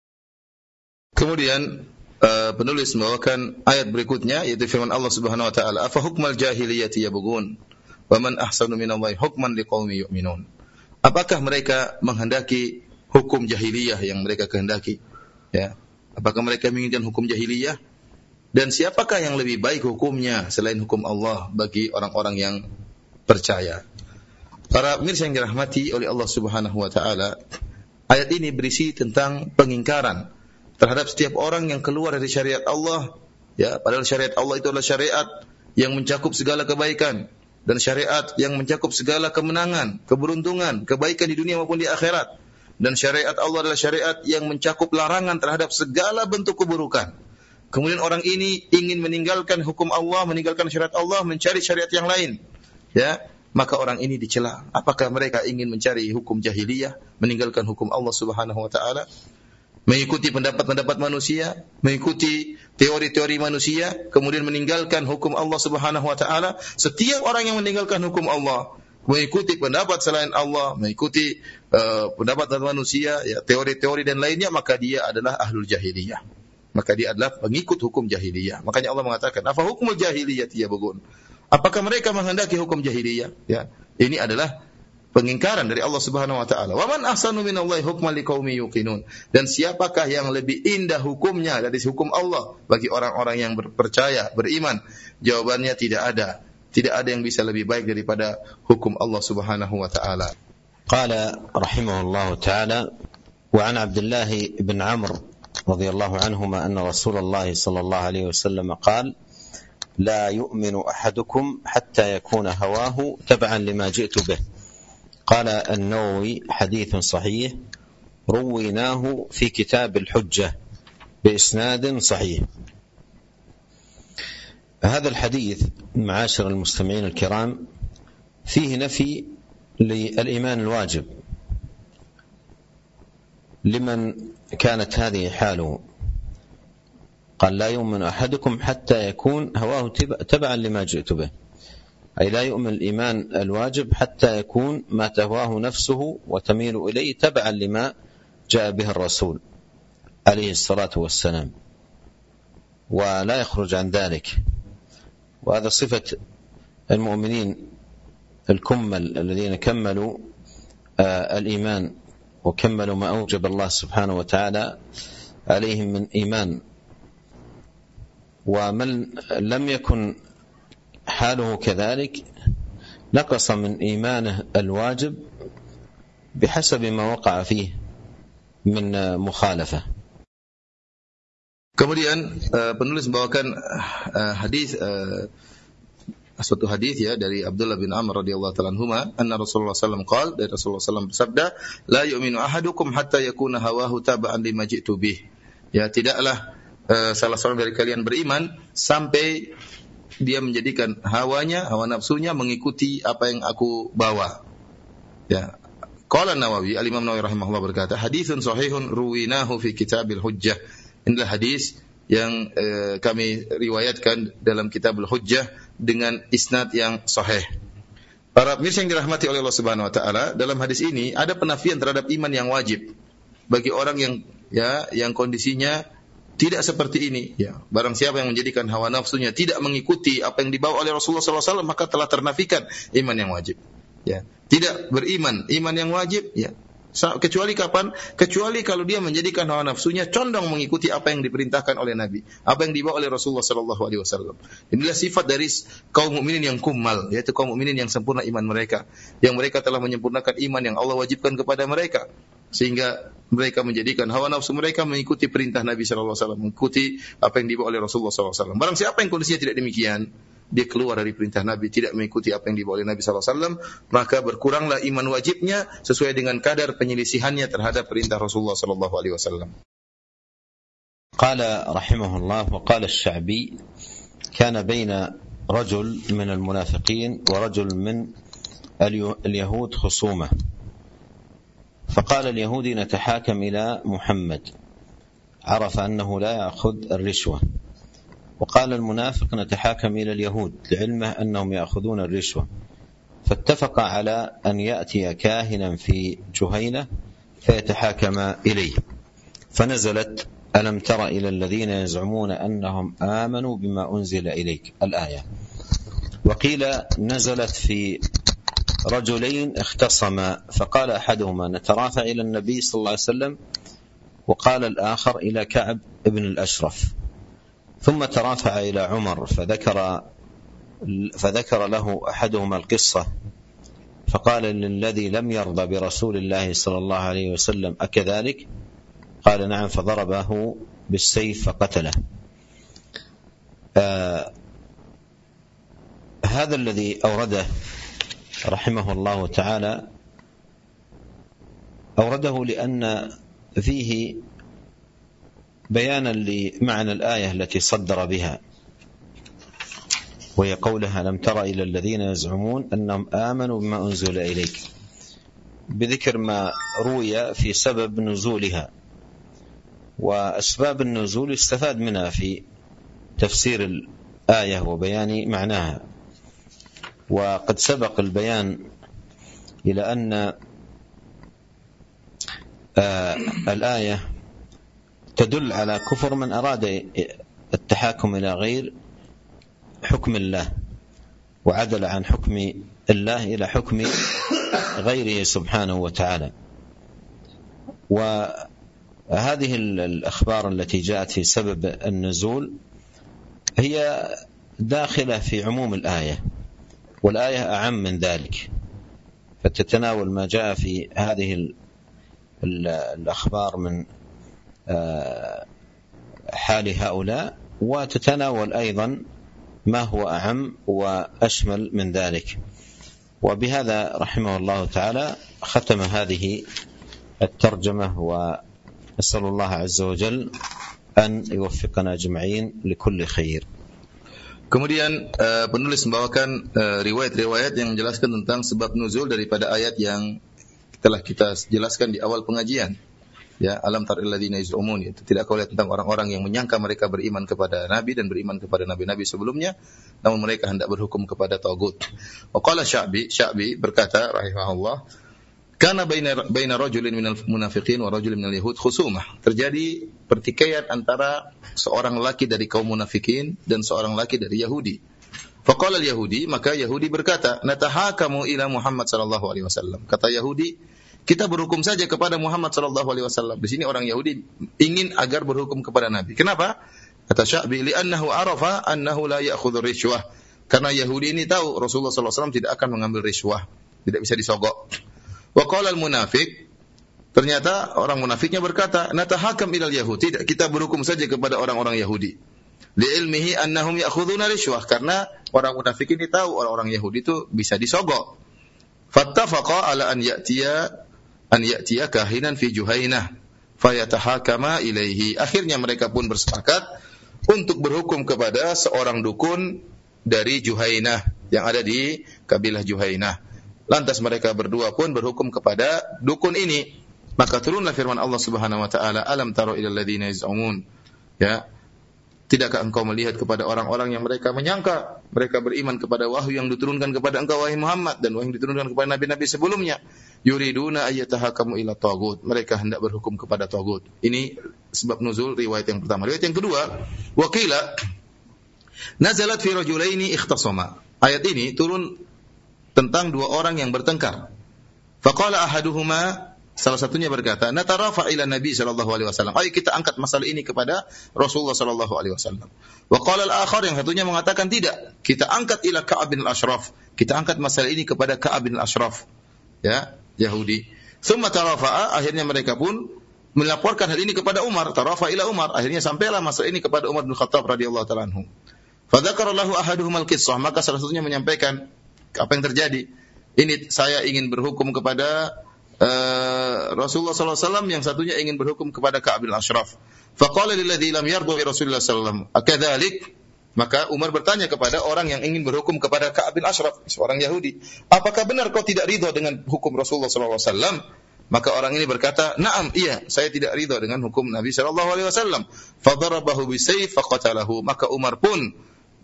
Kemudian uh, penulis membawakan ayat berikutnya, yaitu firman Allah Subhanahu wa taala, afa hukmal jahiliyati yabghun wa man ahsanu minallahi hukman liqaumin yu'minun. Apakah mereka menghendaki hukum jahiliyah yang mereka kehendaki? Ya, apakah mereka menginginkan hukum jahiliyah? Dan siapakah yang lebih baik hukumnya selain hukum Allah bagi orang-orang yang percaya? Para pemirsa yang dirahmati oleh Allah Subhanahu wa taala, ayat ini berisi tentang pengingkaran terhadap setiap orang yang keluar dari syariat Allah, ya, padahal syariat Allah itu adalah syariat yang mencakup segala kebaikan dan syariat yang mencakup segala kemenangan, keberuntungan, kebaikan di dunia maupun di akhirat. Dan syariat Allah adalah syariat yang mencakup larangan terhadap segala bentuk keburukan. Kemudian orang ini ingin meninggalkan hukum Allah, meninggalkan syariat Allah, mencari syariat yang lain, ya, maka orang ini dicela. Apakah mereka ingin mencari hukum jahiliyah, meninggalkan hukum Allah Subhanahu wa taala? Mengikuti pendapat-pendapat manusia, mengikuti teori-teori manusia, kemudian meninggalkan hukum Allah Subhanahu wa taala. Setiap orang yang meninggalkan hukum Allah, mengikuti pendapat selain Allah, mengikuti uh, pendapat manusia, ya, teori-teori dan lainnya, maka dia adalah ahlul jahiliyah. Maka dia adalah pengikut hukum jahiliyah. Makanya Allah mengatakan, "Afa hukmul jahiliyati yabghun?" Apakah mereka menghendaki hukum jahiliyah? Ya, ini adalah pengingkaran dari Allah Subhanahu wa taala. Wa man ahsanu minallahi hukman liqaumin yuqinun. Dan siapakah yang lebih indah hukumnya dari hukum Allah bagi orang-orang yang percaya, beriman? Jawabannya tidak ada. Tidak ada yang bisa lebih baik daripada hukum Allah Subhanahu wa taala. Qala rahimahullahu taala wa an Abdullah ibn Amr radhiyallahu anhuma anna Rasulullah sallallahu alaihi wasallam qala la yu'minu ahadukum hatta yakuna hawahu tab'an lima ji'tu bih. قال النووي حديث صحيح رويناه في كتاب الحجة بإسناد صحيح. هذا الحديث معاشر المستمعين الكرام فيه نفي للإيمان الواجب لمن كانت هذه حاله. قال لا يؤمن أحدكم حتى يكون هواه تبعا لما جئت به، أي لا يؤمن الإيمان الواجب حتى يكون ما تهواه نفسه وتميل إليه تبعا لما جاء به الرسول عليه الصلاة والسلام، ولا يخرج عن ذلك. وهذا صفة المؤمنين الكمل الذين كملوا الإيمان وكملوا ما أوجب الله سبحانه وتعالى عليهم من إيمان. ومن لم يكن حاله كذلك نقص من إيمانه الواجب بحسب ما وقع فيه من مخالفة. Kemudian uh, penulis membawakan uh, hadis uh, suatu hadis ya dari Abdullah bin Amr radhiyallahu ta'ala anhuma anna Rasulullah sallallahu alaihi wasallam qala, dari Rasulullah sallallahu alaihi wasallam bersabda, la yu'minu ahadukum hatta yakuna hawahu tab'an lima ji'tu bih. Ya, tidaklah uh, salah seorang dari kalian beriman sampai dia menjadikan hawanya, hawa nafsunya mengikuti apa yang aku bawa. Ya. Qala Nawawi, Al-Imam Nawawi rahimahullah berkata, haditsun sahihun ruwinahu fi kitabil hujjah. Inilah hadis yang eh, kami riwayatkan dalam kitabul hujjah dengan isnad yang sahih. Para pemirsa yang dirahmati oleh Allah Subhanahu wa taala, dalam hadis ini ada penafian terhadap iman yang wajib bagi orang yang ya yang kondisinya tidak seperti ini, ya. Barang siapa yang menjadikan hawa nafsunya tidak mengikuti apa yang dibawa oleh Rasulullah sallallahu alaihi wasallam, maka telah ternafikan iman yang wajib. Ya, tidak beriman, iman yang wajib, ya. Kecuali kapan? Kecuali kalau dia menjadikan hawa nafsunya condong mengikuti apa yang diperintahkan oleh Nabi, apa yang dibawa oleh Rasulullah sallallahu alaihi wasallam. Inilah sifat dari kaum mukminin yang kumal, yaitu kaum mukminin yang sempurna iman mereka, yang mereka telah menyempurnakan iman yang Allah wajibkan kepada mereka. sehingga mereka menjadikan hawa nafsu mereka mengikuti perintah Nabi sallallahu alaihi wasallam, mengikuti apa yang dibawa oleh Rasulullah sallallahu alaihi wasallam. Barang siapa yang kondisinya tidak demikian, dia keluar dari perintah Nabi, tidak mengikuti apa yang dibawa oleh Nabi sallallahu alaihi wasallam, maka berkuranglah iman wajibnya sesuai dengan kadar penyelisihannya terhadap perintah Rasulullah sallallahu alaihi wasallam. Qala rahimahullah wa qala asy-Sya'bi kana baina rajul min al-munafiqin wa rajul min al-yahud khusumah. فقال اليهودي نتحاكم إلى محمد عرف أنه لا يأخذ الرشوة وقال المنافق نتحاكم إلى اليهود لعلمه أنهم يأخذون الرشوة فاتفق على أن يأتي كاهنا في جهينة فيتحاكم إليه فنزلت ألم تر إلى الذين يزعمون أنهم آمنوا بما أنزل إليك الآية. وقيل نزلت في رجلين اختصما فقال أحدهما نترافع إلى النبي صلى الله عليه وسلم وقال الآخر إلى كعب ابن الأشرف ثم ترافع إلى عمر فذكر فذكر له أحدهما القصة فقال للذي لم يرضى برسول الله صلى الله عليه وسلم أكذلك قال نعم فضربه بالسيف فقتله. آه هذا الذي أورده رحمه الله تعالى أورده لأن فيه بيانا لمعنى الآية التي صدر بها وهي قولها لم تر إلى الذين يزعمون أنهم آمنوا بما أنزل إليك بذكر ما روي في سبب نزولها وأسباب النزول استفاد منها في تفسير الآية وبيان معناها. وقد سبق البيان إلى أن آه الآية تدل على كفر من أراد التحاكم إلى غير حكم الله وعدل عن حكم الله إلى حكم غيره سبحانه وتعالى. وهذه الأخبار التي جاءت في سبب النزول هي داخلة في عموم الآية والآية أعم من ذلك فتتناول ما جاء في هذه الأخبار من حال هؤلاء وتتناول أيضا ما هو أعم وأشمل من ذلك. وبهذا رحمه الله تعالى ختم هذه الترجمة ونسأل الله عز وجل أن يوفقنا أجمعين لكل خير. Kemudian uh, penulis membawakan uh, riwayat-riwayat yang menjelaskan tentang sebab nuzul daripada ayat yang telah kita jelaskan di awal pengajian. Ya, alam taril ladzina yaz'umun, itu tidak kau lihat tentang orang-orang yang menyangka mereka beriman kepada nabi dan beriman kepada nabi-nabi sebelumnya, namun mereka hendak berhukum kepada tagut. Wa qala Sya'bi, Sya'bi berkata rahimahullah, kana baina baina rajulin minal munafiqin wa rajulin minal yahud khusumah. Terjadi pertikaian antara seorang laki dari kaum munafikin dan seorang laki dari Yahudi. Faqala al-Yahudi, maka Yahudi berkata, natahakamu ila Muhammad sallallahu alaihi wasallam. Kata Yahudi, kita berhukum saja kepada Muhammad sallallahu alaihi wasallam. Di sini orang Yahudi ingin agar berhukum kepada Nabi. Kenapa? Kata Sya'bi, li'annahu arafa annahu la ya'khudhu rishwah. Karena Yahudi ini tahu Rasulullah sallallahu alaihi wasallam tidak akan mengambil rishwah, tidak bisa disogok. Wa qala al-munafiq, ternyata orang munafiknya berkata, natahakam ilal yahudi, tidak, kita berhukum saja kepada orang-orang Yahudi. Li'ilmihi annahum ya'khudhuna rishwah, karena orang munafik ini tahu orang-orang Yahudi itu bisa disogok. Fattafaqa ala an ya'tiya an ya'tiya kahinan fi Juhainah fayatahakama ilaihi. Akhirnya mereka pun bersepakat untuk berhukum kepada seorang dukun dari Juhainah yang ada di kabilah Juhainah. Lantas mereka berdua pun berhukum kepada dukun ini. Maka turunlah firman Allah Subhanahu wa taala, alam taro ilal ladzina yaz'umun. Ya. Tidakkah engkau melihat kepada orang-orang yang mereka menyangka mereka beriman kepada wahyu yang diturunkan kepada engkau wahai Muhammad dan wahyu yang diturunkan kepada nabi-nabi sebelumnya, yuriduna ayyatahakamu ila tagut, mereka hendak berhukum kepada tagut. Ini sebab nuzul riwayat yang pertama. Riwayat yang kedua, waqila nazalat fi rajulaini ikhtasama. Ayat ini turun tentang dua orang yang bertengkar. Faqala ahaduhuma, salah satunya berkata, natarafa ila Nabi sallallahu alaihi wasallam. Ayo kita angkat masalah ini kepada Rasulullah sallallahu alaihi wasallam. Wa qala al-akhar, yang satunya mengatakan tidak, kita angkat ila Ka'ab bin al-Ashraf. Kita angkat masalah ini kepada Ka'ab bin al-Ashraf. Ya, Yahudi. Tsumma tarafa'a, akhirnya mereka pun melaporkan hal ini kepada Umar, tarafa ila Umar, akhirnya sampailah masalah ini kepada Umar bin Khattab radhiyallahu ta'ala anhu. Fa dzakara lahu ahaduhum al-qissah, maka salah satunya menyampaikan apa yang terjadi. Ini saya ingin berhukum kepada uh, Rasulullah sallallahu alaihi wasallam, yang satunya ingin berhukum kepada Ka'ab bin Ashraf. Fa qala lil ladzi lam yardu bi Rasulillah sallallahu alaihi wasallam, akadzalik? Maka Umar bertanya kepada orang yang ingin berhukum kepada Ka'ab bin Ashraf, seorang Yahudi, apakah benar kau tidak ridha dengan hukum Rasulullah sallallahu alaihi wasallam? Maka orang ini berkata, "Na'am, iya, saya tidak ridha dengan hukum Nabi sallallahu alaihi wasallam." Fa darabahu bisayf fa qatalahu, maka Umar pun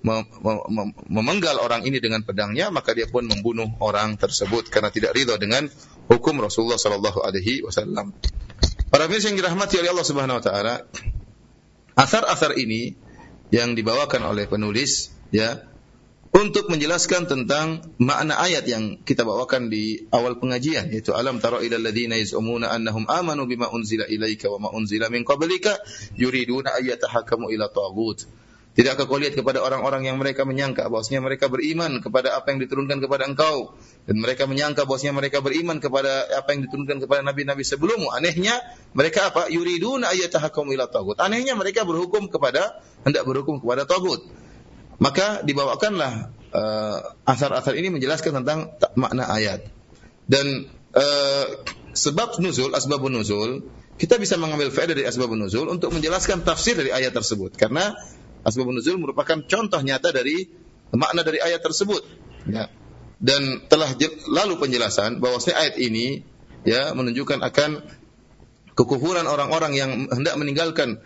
memenggal orang ini dengan pedangnya, maka dia pun membunuh orang tersebut karena tidak ridha dengan hukum Rasulullah sallallahu alaihi wasallam. Para pemirsa yang dirahmati oleh Allah Subhanahu wa taala, asar-asar ini yang dibawakan oleh penulis ya untuk menjelaskan tentang makna ayat yang kita bawakan di awal pengajian, yaitu alam tara ilal ladzina yaz'umuna annahum amanu bima unzila ilaika wa ma unzila min qablika yuriduna ayyatahakamu ila taghut. Tidakkah kau lihat kepada orang-orang yang mereka menyangka bahwasanya mereka beriman kepada apa yang diturunkan kepada engkau, dan mereka menyangka bahwasanya mereka beriman kepada apa yang diturunkan kepada nabi-nabi sebelummu. Anehnya mereka apa? Yuriduna ayyatahakamu ila taghut. Anehnya mereka berhukum kepada hendak berhukum kepada taghut. Maka dibawakanlah uh, asar-asar ini menjelaskan tentang makna ayat. Dan uh, sebab nuzul, asbabun nuzul, kita bisa mengambil faedah dari asbabun nuzul untuk menjelaskan tafsir dari ayat tersebut. Karena asbabun nuzul merupakan contoh nyata dari makna dari ayat tersebut. Ya. Dan telah lalu penjelasan bahwasanya ayat ini ya menunjukkan akan kekufuran orang-orang yang hendak meninggalkan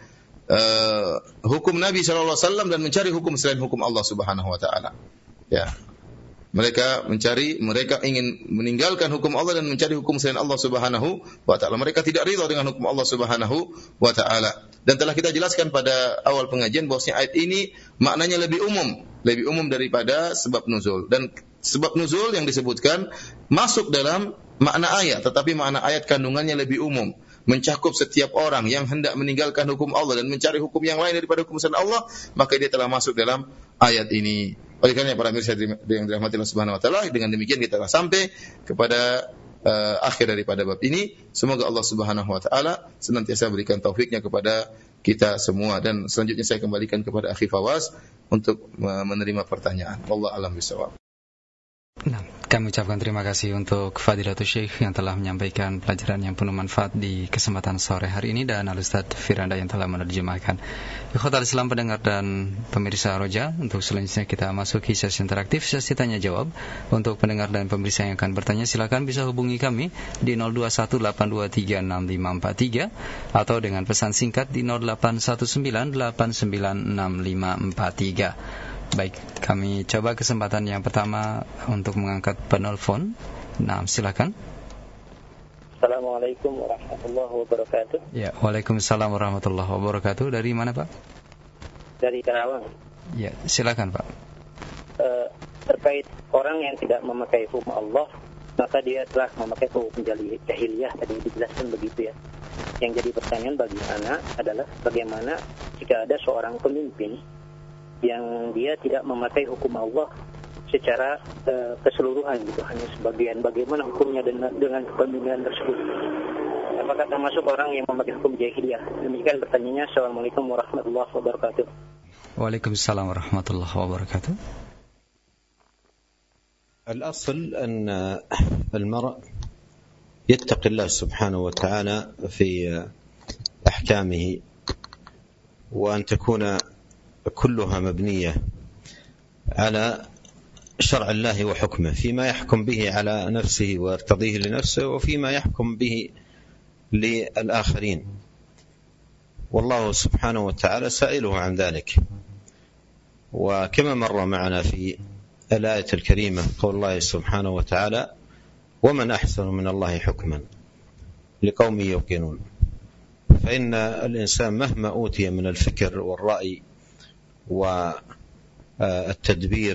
Uh, hukum Nabi sallallahu alaihi wasallam dan mencari hukum selain hukum Allah Subhanahu wa taala. Ya. Mereka mencari, mereka ingin meninggalkan hukum Allah dan mencari hukum selain Allah Subhanahu wa taala. Mereka tidak ridha dengan hukum Allah Subhanahu wa taala. Dan telah kita jelaskan pada awal pengajian bahwasanya ayat ini maknanya lebih umum, lebih umum daripada sebab nuzul. Dan sebab nuzul yang disebutkan masuk dalam makna ayat, tetapi makna ayat kandungannya lebih umum, mencakup setiap orang yang hendak meninggalkan hukum Allah dan mencari hukum yang lain daripada hukum selain Allah, maka dia telah masuk dalam ayat ini. Oleh karena para pemirsa yang dirahmati Allah Subhanahu wa taala, dengan demikian kita telah sampai kepada uh, akhir daripada bab ini. Semoga Allah Subhanahu wa taala senantiasa berikan taufiknya kepada kita semua, dan selanjutnya saya kembalikan kepada Akhi Fawaz untuk menerima pertanyaan. Wallahu a'lam bishawab. Nah, kami ucapkan terima kasih untuk Fadilatul Syekh yang telah menyampaikan pelajaran yang penuh manfaat di kesempatan sore hari ini, dan Al-Ustaz Firanda yang telah menerjemahkan. Ikhwatal Islam pendengar dan pemirsa Roja, untuk selanjutnya kita masuki sesi interaktif, sesi tanya jawab. Untuk pendengar dan pemirsa yang akan bertanya, silakan bisa hubungi kami di nol dua satu delapan dua tiga enam lima empat tiga atau dengan pesan singkat di nol delapan satu sembilan delapan sembilan enam lima empat tiga. Baik, kami coba kesempatan yang pertama untuk mengangkat penelpon. Nah, silakan. Assalamualaikum warahmatullahi wabarakatuh. Ya, waalaikumsalam warahmatullahi wabarakatuh. Dari mana, Pak? Dari Karawang. Ya, silakan, Pak. Uh, terkait orang yang tidak memakai hukum Allah, maka dia telah memakai hukum jahiliyah, tadi dijelaskan begitu ya. Yang jadi pertanyaan bagi anak adalah bagaimana jika ada seorang pemimpin yang dia tidak memakai hukum Allah secara uh, keseluruhan gitu, hanya sebagian, bagaimana hukumnya dengan, dengan kepemimpinan tersebut? Apakah termasuk orang yang memakai hukum jahiliyah? Demikian pertanyaannya. Assalamualaikum warahmatullahi wabarakatuh. Waalaikumsalam warahmatullahi wabarakatuh. الأصل أن المرء يتقي الله سبحانه وتعالى في أحكامه، وأن تكون كلها مبنية على شرع الله وحكمه، فيما يحكم به على نفسه ويرتضيه لنفسه، وفيما يحكم به للآخرين، والله سبحانه وتعالى سائله عن ذلك. وكما مر معنا في الآية الكريمة قول الله سبحانه وتعالى: ومن أحسن من الله حكما لقوم يوقنون. فإن الإنسان مهما أوتي من الفكر والرأي والتدبير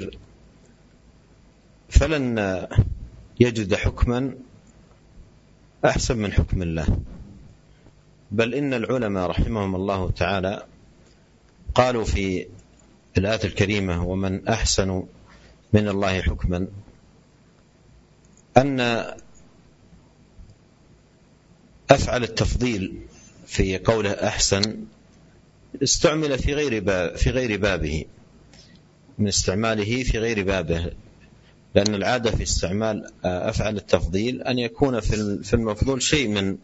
فلن يجد حكما أحسن من حكم الله، بل إن العلماء رحمهم الله تعالى قالوا في الآية الكريمة: ومن أحسن من الله حكما، أن أفعل التفضيل في قوله أحسن استعمل في غير باب في غير بابه من استعماله في غير بابه، لأن العادة في استعمال أفعل التفضيل أن يكون في المفضول شيء من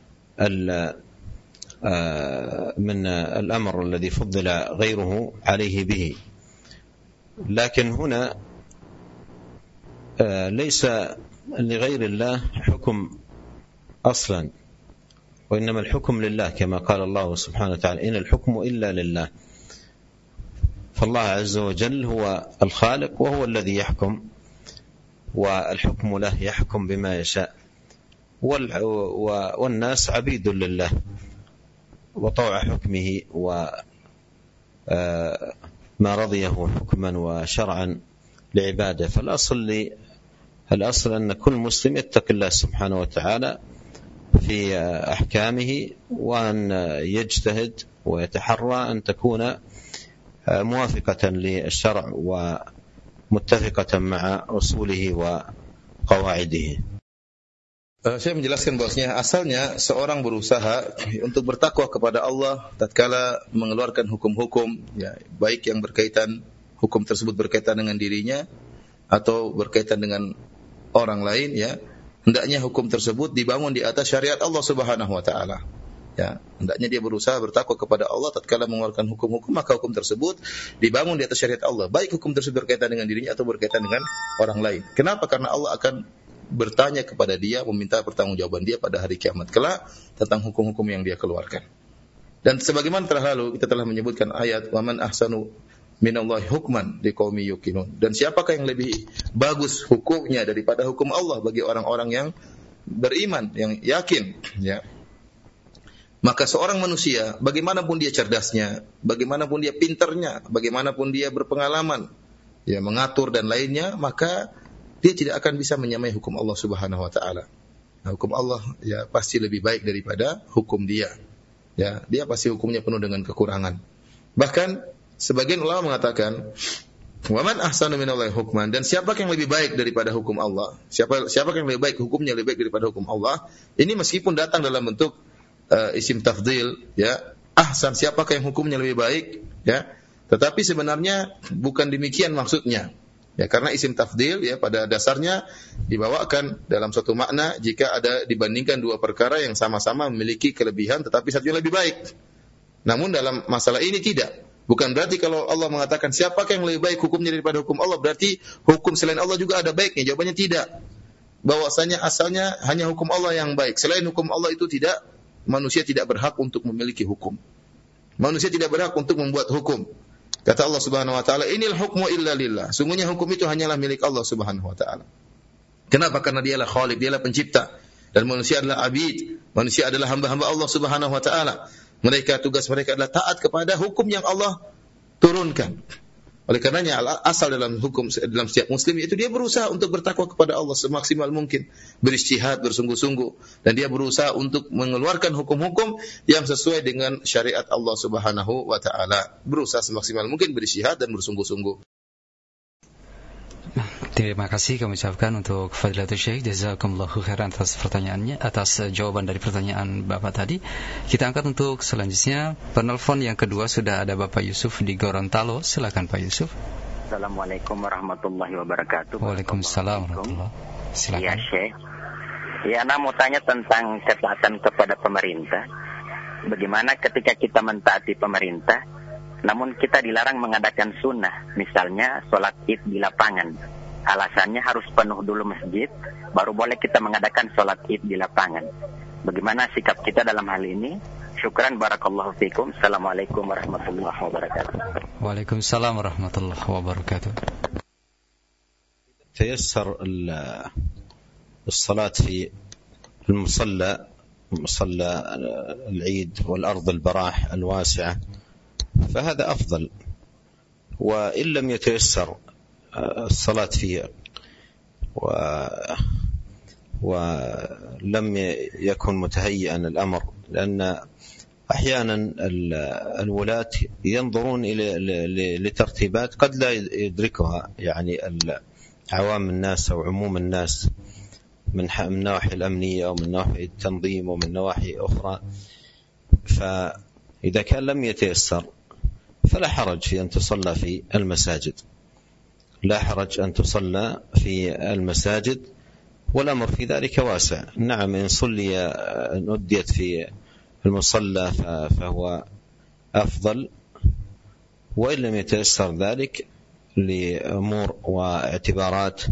من الأمر الذي فضل غيره عليه به، لكن هنا ليس لغير الله حكم أصلا، وإنما الحكم لله كما قال الله سبحانه وتعالى إن الحكم إلا لله. فالله عز وجل هو الخالق وهو الذي يحكم، والحكم له يحكم بما يشاء، والناس عبيد لله وطوع حكمه وما رضيه حكما وشرعا لعباده. فالأصل الأصل أن كل مسلم يتقي الله سبحانه وتعالى في أحكامه، وأن يجتهد ويتحرى أن تكون موافقة للشرع ومتفقة مع أصوله وقواعده. Saya menjelaskan bahwasanya asalnya seorang berusaha untuk bertakwa kepada Allah tatkala mengeluarkan hukum-hukum, ya, baik yang berkaitan hukum tersebut berkaitan dengan dirinya atau berkaitan dengan orang lain, ya, hendaknya hukum tersebut dibangun di atas syariat Allah Subhanahu wa taala. Ya, hendaknya dia berusaha bertakwa kepada Allah tatkala mengeluarkan hukum-hukum, maka hukum tersebut dibangun di atas syariat Allah, baik hukum tersebut berkaitan dengan dirinya atau berkaitan dengan orang lain. Kenapa? Karena Allah akan bertanya kepada dia, meminta pertanggungjawaban dia pada hari kiamat kelak tentang hukum-hukum yang dia keluarkan. Dan sebagaimana telah lalu kita telah menyebutkan ayat wa man ahsanu minallahi hukman liqaumi yuqinun. Dan siapakah yang lebih bagus hukumnya daripada hukum Allah bagi orang-orang yang beriman, yang yakin, ya. Maka seorang manusia, bagaimanapun dia cerdasnya, bagaimanapun dia pintarnya, bagaimanapun dia berpengalaman, ya, mengatur dan lainnya, maka dia tidak akan bisa menyamai hukum Allah Subhanahu wa taala. Nah, hukum Allah, ya, pasti lebih baik daripada hukum dia. Ya, dia pasti hukumnya penuh dengan kekurangan. Bahkan sebagian ulama mengatakan, "Wa man ahsanu minallahi hukman," dan siapa yang lebih baik daripada hukum Allah? Siapa siapa yang lebih baik hukumnya lebih baik daripada hukum Allah? Ini meskipun datang dalam bentuk uh, isim tafdhil, ya. Ahsan, siapakah yang hukumnya lebih baik, ya. Tetapi sebenarnya bukan demikian maksudnya. Ya, karena isim tafdil, ya, pada dasarnya dibawakan dalam suatu makna jika ada dibandingkan dua perkara yang sama-sama memiliki kelebihan tetapi satunya lebih baik. Namun dalam masalah ini tidak. Bukan berarti kalau Allah mengatakan siapakah yang lebih baik hukumnya daripada hukum Allah, berarti hukum selain Allah juga ada baiknya. Jawabannya tidak. Bahwasanya asalnya hanya hukum Allah yang baik. Selain hukum Allah itu tidak, manusia tidak berhak untuk memiliki hukum. Manusia tidak berhak untuk membuat hukum. Kata Allah Subhanahu wa taala, "Inil hukmu illa lillah." Sungguhnya hukum itu hanyalah milik Allah Subhanahu wa taala. Kenapa? Karena dialah Khaliq, dialah pencipta, dan manusia adalah abid, manusia adalah hamba-hamba Allah Subhanahu wa taala. Mereka, tugas mereka adalah taat kepada hukum yang Allah turunkan. Oleh karenanya asal dalam hukum dalam setiap muslim itu dia berusaha untuk bertakwa kepada Allah semaksimal mungkin, berijtihad, bersungguh-sungguh, dan dia berusaha untuk mengeluarkan hukum-hukum yang sesuai dengan syariat Allah Subhanahu wa taala. Berusaha semaksimal mungkin berijtihad dan bersungguh-sungguh. Terima kasih kami ucapkan untuk Fadilatul Syekh, jazakumullahu khairan atas pertanyaannya, atas jawaban dari pertanyaan Bapak tadi. Kita angkat untuk selanjutnya penelpon yang kedua, sudah ada Bapak Yusuf di Gorontalo. Silakan Pak Yusuf. Assalamualaikum warahmatullahi wabarakatuh. Waalaikumsalam warahmatullahi wabarakatuh. Silakan. Ya Syekh. Ya, Ana mau tanya tentang ketaatan kepada pemerintah. Bagaimana ketika kita mentaati pemerintah, namun kita dilarang mengadakan sunnah, misalnya sholat id di lapangan. Alasannya harus penuh dulu masjid, baru boleh kita mengadakan sholat id di lapangan. Bagaimana sikap kita dalam hal ini? Syukran, barakallahu fikum. Assalamualaikum warahmatullahi wabarakatuh. Waalaikumsalam warahmatullahi wabarakatuh. تيسر الصلاة في المصلى مصلى العيد والأرض البراح الواسعة فهذا أفضل، وإن لم يتيسر الصلاة فيه و ولم يكن متهيئا الأمر، لأن أحيانا الولاة ينظرون إلى لترتيبات قد لا يدركها يعني عوام الناس أو عموم الناس، من النواحي الأمنية ومن نواحي التنظيم ومن نواحي أخرى. فإذا كان لم يتيسر فلا حرج في أن تصلى في المساجد، لا حرج أن تصلى في المساجد، والأمر في ذلك واسع. نعم، إن صلي إن أديت في المصلى فهو أفضل، وإن لم يتيسر ذلك لأمور واعتبارات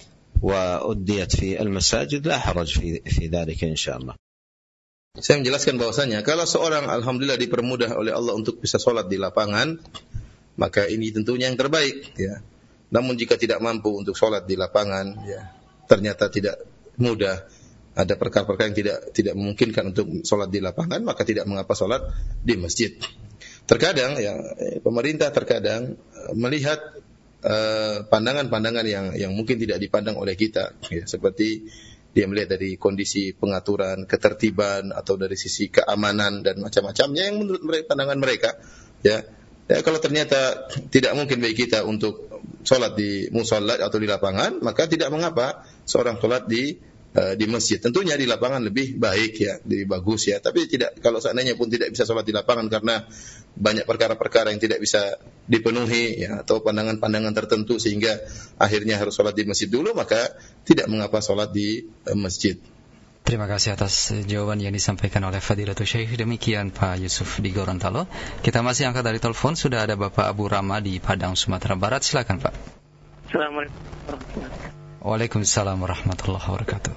وأديت في المساجد لا حرج في في ذلك إن شاء الله. Saya menjelaskan bahwasanya kalau seorang alhamdulillah dipermudah oleh Allah untuk bisa sholat di lapangan, maka ini tentunya yang terbaik, ya. Namun jika tidak mampu untuk sholat di lapangan, ya, ternyata tidak mudah, ada perkara-perkara yang tidak tidak memungkinkan untuk sholat di lapangan, maka tidak mengapa sholat di masjid. Terkadang ya pemerintah terkadang melihat uh, pandangan-pandangan yang yang mungkin tidak dipandang oleh kita, ya, seperti dia melihat dari kondisi pengaturan, ketertiban, atau dari sisi keamanan dan macam-macamnya yang menurut mereka, pandangan mereka, ya. Ya, kalau ternyata tidak mungkin bagi kita untuk sholat di musalla atau di lapangan, maka tidak mengapa seorang sholat di uh, di masjid. Tentunya di lapangan lebih baik, ya, lebih bagus, ya. Tapi tidak, kalau seandainya pun tidak bisa sholat di lapangan karena banyak perkara-perkara yang tidak bisa dipenuhi, ya, atau pandangan-pandangan tertentu sehingga akhirnya harus sholat di masjid dulu, maka tidak mengapa sholat di uh, masjid. Terima kasih atas jawaban yang disampaikan oleh Fadilatul Syekh. Demikian Pak Yusuf di Gorontalo. Kita masih angkat dari telepon. Sudah ada Bapak Abu Rama di Padang, Sumatera Barat. Silakan Pak. Assalamualaikum warahmatullahi wabarakatuh. Waalaikumsalam warahmatullahi wabarakatuh.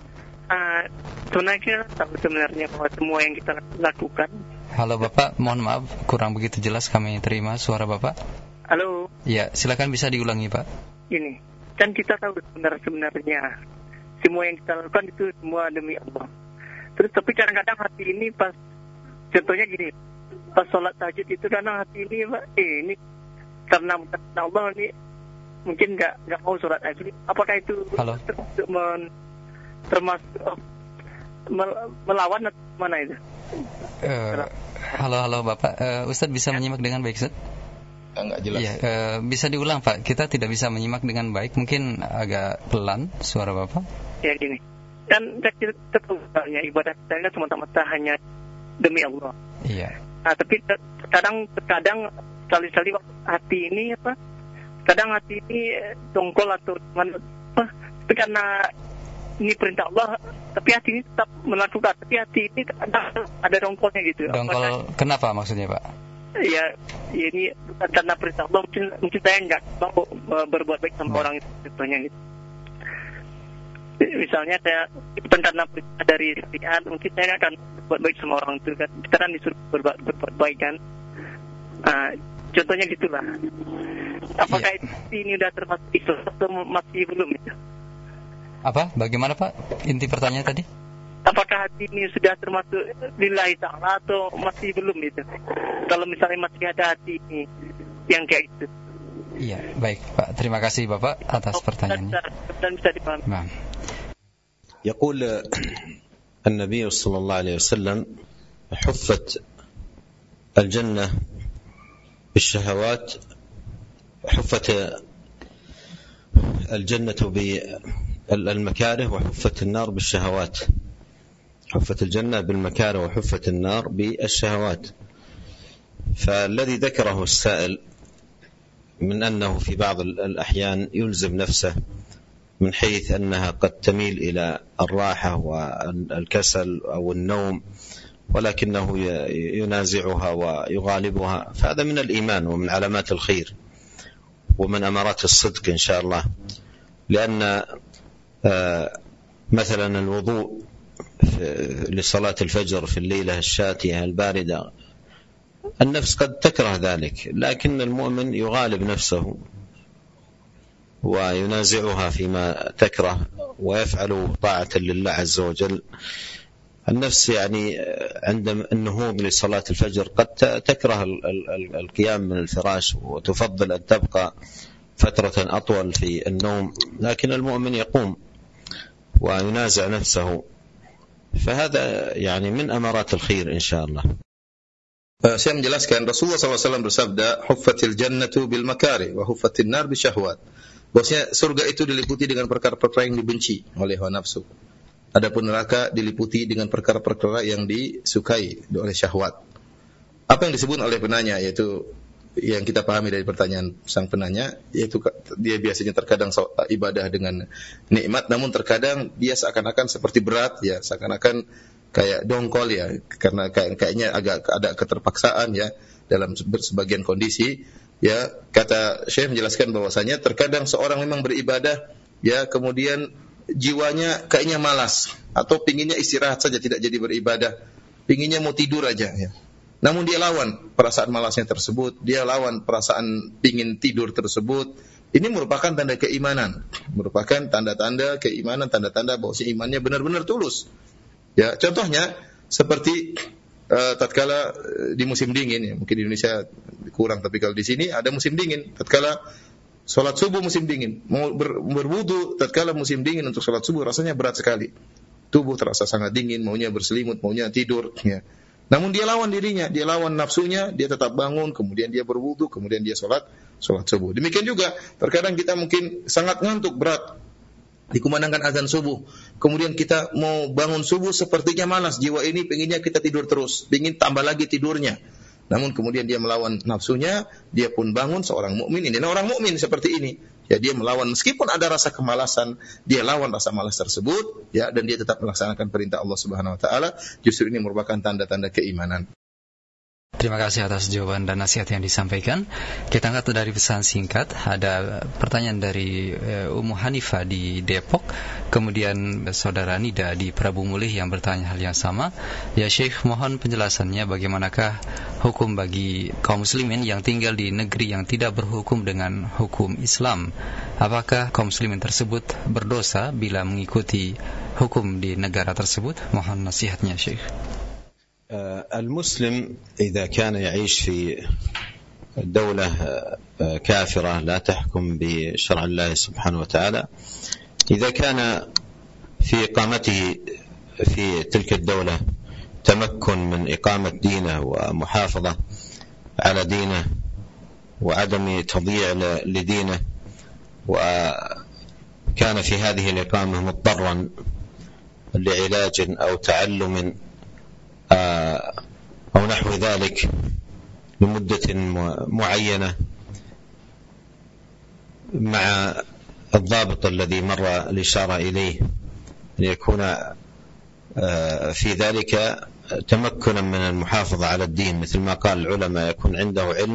Uh, Sebenarnya tahu sebenarnya bahwa semua yang kita lakukan. Halo Bapak, mohon maaf kurang begitu jelas kami terima suara Bapak. Halo. Ya, silakan bisa diulangi Pak. Ini kan kita tahu sebenarnya sebenarnya semua yang kita lakukan itu semua demi Allah. Terus tapi kadang-kadang hati ini pas, contohnya gini, pas sholat tahajud itu kadang hati ini, Pak, eh, ini karena karena Allah ini mungkin nggak nggak mau sholat tahajud. Apakah itu termasuk, men, termasuk oh, melawan atau mana itu? Uh, halo halo Bapak, uh, Ustadz bisa menyimak dengan baik Ustadz? Enggak jelas. Iya, uh, bisa diulang Pak. Kita tidak bisa menyimak dengan baik. Mungkin agak pelan suara Bapak. Ya gini, kan kita tetapnya ibadah kita semata-mata hanya demi Allah. Iya. Nah, tapi kadang terkadang sekali-kali hati ini apa? Kadang hati ini dongkol atau mana? Apa? Tapi karena ini perintah Allah, tapi hati ini tetap melakukan. Tapi hati ini kadang ada dongkolnya gitu. Dongkol Apakah, kenapa maksudnya Pak? Ya, ini bukan karena perintah Allah. Mungkin, mungkin saya nggak mau berbuat baik sama hmm. orang itu, contohnya gitu. Misalnya saya bukan karena perintah dari syariat, mungkin saya akan berbuat baik sama orang itu kan. Kita kan disuruh berbuat, berbuat baik kan. Nah, contohnya gitulah. Apakah yeah. ini udah termasuk itu atau masih belum itu? Apa? Bagaimana Pak? Inti pertanyaan tadi? Apakah hati ini sudah termasuk lillahi ta'ala atau masih belum itu? Kalau misalnya masih ada hati ini yang kayak itu. Iya, baik Pak. Terima kasih Bapak atas oh, pertanyaannya. Dan bisa dipahami. Nah. يقول النبي صلى الله عليه وسلم حفت الجنة بالشهوات، حفت الجنة بالمكاره وحفت النار بالشهوات. حفت الجنة بالمكاره وحفت النار بالشهوات. فالذي ذكره السائل من أنه في بعض الأحيان يلزم نفسه من حيث أنها قد تميل إلى الراحة والكسل أو النوم، ولكنه ينازعها ويغالبها، فهذا من الإيمان ومن علامات الخير ومن أمارات الصدق إن شاء الله. لأن مثلا الوضوء لصلاة الفجر في الليلة الشاتية الباردة، النفس قد تكره ذلك، لكن المؤمن يغالب نفسه وينازعها فيما تكره ويفعل طاعة لله عز وجل. النفس يعني عند النهوض لصلاة الفجر قد تكره القيام من الفراش وتفضل أن تبقى فترة أطول في النوم، لكن المؤمن يقوم وينازع نفسه، فهذا يعني من أمارات الخير إن شاء الله. Saya menjelaskan Rasulullah sallallahu alaihi wasallam bersabda, "Huffatil jannatu bil makari wa huffatin nar bisyahwat." Bahwasanya surga itu diliputi dengan perkara-perkara yang dibenci oleh hawa nafsu. Adapun neraka diliputi dengan perkara-perkara yang disukai oleh syahwat. Apa yang disebut oleh penanya, yaitu yang kita pahami dari pertanyaan sang penanya, yaitu dia biasanya terkadang ibadah dengan nikmat, namun terkadang dia seakan-akan seperti berat, ya, seakan-akan kayak dongkol, ya, karena kayak, kayaknya agak ada keterpaksaan, ya, dalam sebagian kondisi. Ya, kata Syekh menjelaskan bahwasanya terkadang seorang memang beribadah, ya, kemudian jiwanya kayaknya malas atau pinginnya istirahat saja, tidak jadi beribadah, pinginnya mau tidur aja, ya. Namun dia lawan perasaan malasnya tersebut, dia lawan perasaan pingin tidur tersebut. Ini merupakan tanda keimanan, merupakan tanda-tanda keimanan, tanda-tanda bahwa si imannya benar-benar tulus. Ya, contohnya seperti uh, tatkala uh, di musim dingin, ya, mungkin di Indonesia kurang, tapi kalau di sini ada musim dingin, tatkala salat subuh musim dingin, mau ber, berwudu tatkala musim dingin untuk salat subuh rasanya berat sekali. Tubuh terasa sangat dingin, maunya berselimut, maunya tidur, ya. Namun dia lawan dirinya, dia lawan nafsunya, dia tetap bangun, kemudian dia berwudu, kemudian dia sholat, sholat subuh. Demikian juga, terkadang kita mungkin sangat ngantuk, berat, dikumandangkan azan subuh, kemudian kita mau bangun subuh sepertinya malas, jiwa ini pengennya kita tidur terus, pengen tambah lagi tidurnya. Namun kemudian dia melawan nafsunya, dia pun bangun seorang mukmin. Ini orang mukmin seperti ini. Ya, dia melawan meskipun ada rasa kemalasan, dia lawan rasa malas tersebut, ya, dan dia tetap melaksanakan perintah Allah Subhanahu wa taala. Justru ini merupakan tanda-tanda keimanan. Terima kasih atas jawaban dan nasihat yang disampaikan. Kita angkat dari pesan singkat. Ada pertanyaan dari uh, Ummu Hanifah di Depok, kemudian saudara Nida di Prabu Mulih yang bertanya hal yang sama. Ya Syekh, mohon penjelasannya bagaimanakah hukum bagi kaum muslimin yang tinggal di negeri yang tidak berhukum dengan hukum Islam? Apakah kaum muslimin tersebut berdosa bila mengikuti hukum di negara tersebut? Mohon nasihatnya Syekh. المسلم إذا كان يعيش في دولة كافرة لا تحكم بشرع الله سبحانه وتعالى، إذا كان في إقامته في تلك الدولة تمكن من إقامة دينه ومحافظة على دينه وعدم تضييع لدينه، وكان في هذه الإقامة مضطرا لعلاج أو تعلم أو نحو ذلك لمدة معينة مع الضابط الذي مر الإشارة إليه، أن يكون في ذلك تمكنا من المحافظة على الدين، مثل ما قال العلماء يكون عنده علم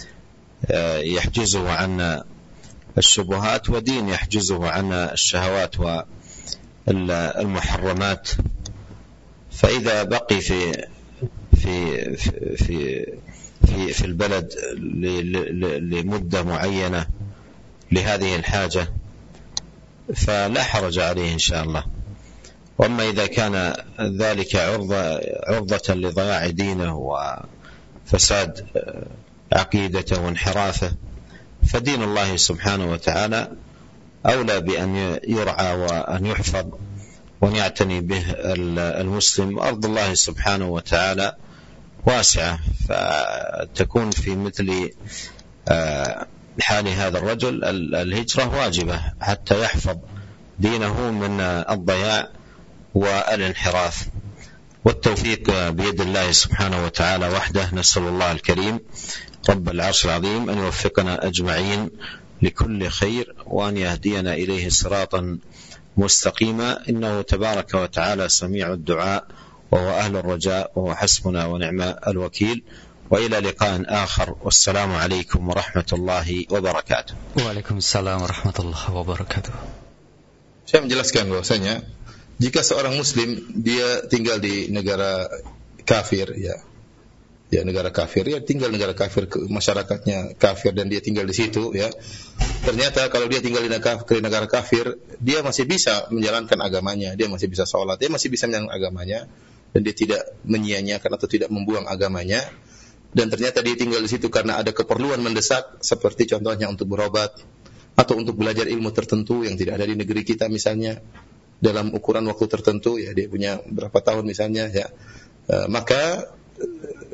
يحجزه عن الشبهات ودين يحجزه عن الشهوات والمحرمات. فإذا بقي في في في في في البلد لمدة معينة لهذه الحاجة فلا حرج عليه إن شاء الله. وأما إذا كان ذلك عرضة عرضة لضياع دينه وفساد عقيدته وانحرافه، فدين الله سبحانه وتعالى أولى بأن يرعى وأن يحفظ وأن يعتني به المسلم. أرض الله سبحانه وتعالى واسعة، فتكون في مثل حال هذا الرجل الهجرة واجبة حتى يحفظ دينه من الضياع والانحراف، والتوفيق بيد الله سبحانه وتعالى وحده. نسأل الله الكريم رب العرش العظيم أن يوفقنا أجمعين لكل خير وأن يهدينا إليه صراطا مستقيما، إنه تبارك وتعالى سميع الدعاء وهو أهل الرجاء وهو حسبنا ونعم الوكيل. وإلى لقاء آخر، والسلام عليكم ورحمة الله وبركاته. Waalaikumsalam warahmatullahi wabarakatuh. Saya menjelaskan bahwasanya jika seorang muslim dia tinggal di negara kafir, ya, ya negara kafir, ya tinggal negara kafir, masyarakatnya kafir dan dia tinggal di situ, ya. Ternyata kalau dia tinggal di negara, di negara kafir, dia masih bisa menjalankan agamanya, dia masih bisa sholat, dia masih bisa menjalankan agamanya, dan dia tidak menyia-nyiakan atau tidak membuang agamanya. Dan ternyata dia tinggal di situ karena ada keperluan mendesak, seperti contohnya untuk berobat atau untuk belajar ilmu tertentu yang tidak ada di negeri kita, misalnya dalam ukuran waktu tertentu, ya dia punya berapa tahun misalnya, ya, e, maka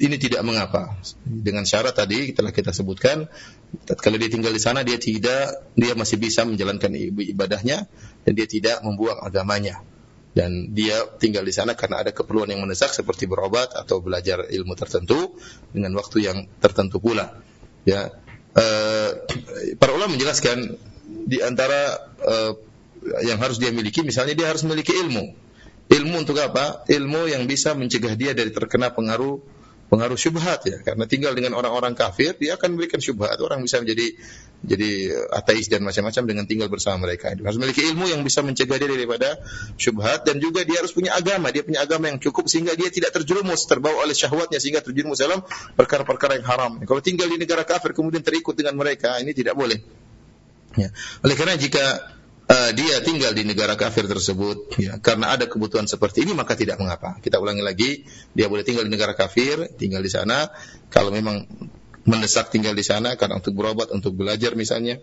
ini tidak mengapa. Dengan syarat tadi telah kita sebutkan, kalau dia tinggal di sana dia tidak dia masih bisa menjalankan ibadahnya dan dia tidak membuang agamanya. Dan dia tinggal di sana karena ada keperluan yang mendesak seperti berobat atau belajar ilmu tertentu dengan waktu yang tertentu pula. Ya, uh, para ulama menjelaskan di antara uh, yang harus dia miliki, misalnya dia harus memiliki ilmu. Ilmu untuk apa? Ilmu yang bisa mencegah dia dari terkena pengaruh pengaruh syubhat, ya, karena tinggal dengan orang-orang kafir dia akan memberikan syubhat. Orang bisa menjadi jadi ateis dan macam-macam dengan tinggal bersama mereka. Dia harus memiliki ilmu yang bisa mencegah dia daripada syubhat, dan juga dia harus punya agama. Dia punya agama yang cukup sehingga dia tidak terjerumus, terbawa oleh syahwatnya sehingga terjerumus dalam perkara-perkara yang haram. Kalau tinggal di negara kafir kemudian terikut dengan mereka, ini tidak boleh. Ya. Oleh karena jika Uh, dia tinggal di negara kafir tersebut, ya, karena ada kebutuhan seperti ini, maka tidak mengapa. Kita ulangi lagi, dia boleh tinggal di negara kafir, tinggal di sana. Kalau memang mendesak tinggal di sana, karena untuk berobat, untuk belajar misalnya,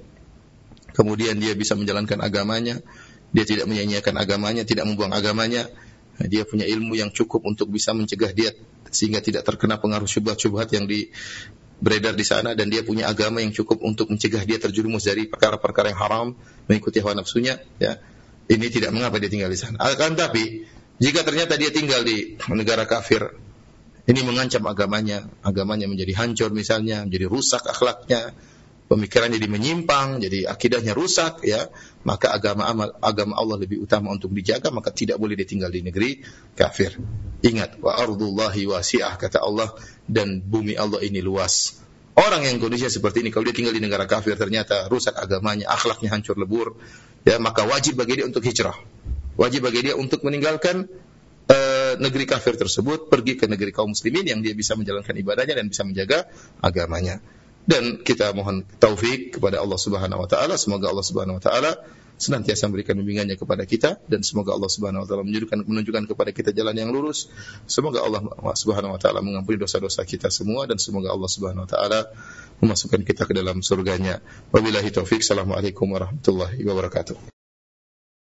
kemudian dia bisa menjalankan agamanya, dia tidak menyia-nyiakan agamanya, tidak membuang agamanya, dia punya ilmu yang cukup untuk bisa mencegah dia sehingga tidak terkena pengaruh syubhat-syubhat yang di beredar di sana, dan dia punya agama yang cukup untuk mencegah dia terjerumus dari perkara-perkara yang haram, mengikuti hawa nafsunya, ya. Ini tidak mengapa dia tinggal di sana. Akan tapi jika ternyata dia tinggal di negara kafir, ini mengancam agamanya, agamanya menjadi hancur misalnya, menjadi rusak akhlaknya, pemikirannya jadi menyimpang, jadi akidahnya rusak, ya, maka agama amal, agama Allah lebih utama untuk dijaga, maka tidak boleh dia tinggal di negeri kafir. Ingat, wa ardullahi wasi'ah, kata Allah, dan bumi Allah ini luas. Orang yang kondisinya seperti ini, kalau dia tinggal di negara kafir ternyata rusak agamanya, akhlaknya hancur lebur, ya, maka wajib bagi dia untuk hijrah. Wajib bagi dia untuk meninggalkan uh, negeri kafir tersebut, pergi ke negeri kaum muslimin yang dia bisa menjalankan ibadahnya dan bisa menjaga agamanya. Dan kita mohon taufik kepada Allah Subhanahu wa taala, semoga Allah Subhanahu wa taala senantiasa memberikan bimbingannya kepada kita, dan semoga Allah Subhanahu wa taala menunjukkan menunjukkan kepada kita jalan yang lurus. Semoga Allah Subhanahu wa taala mengampuni dosa-dosa kita semua, dan semoga Allah Subhanahu wa taala memasukkan kita ke dalam surganya. Wabillahi taufik. Assalamualaikum warahmatullahi wabarakatuh.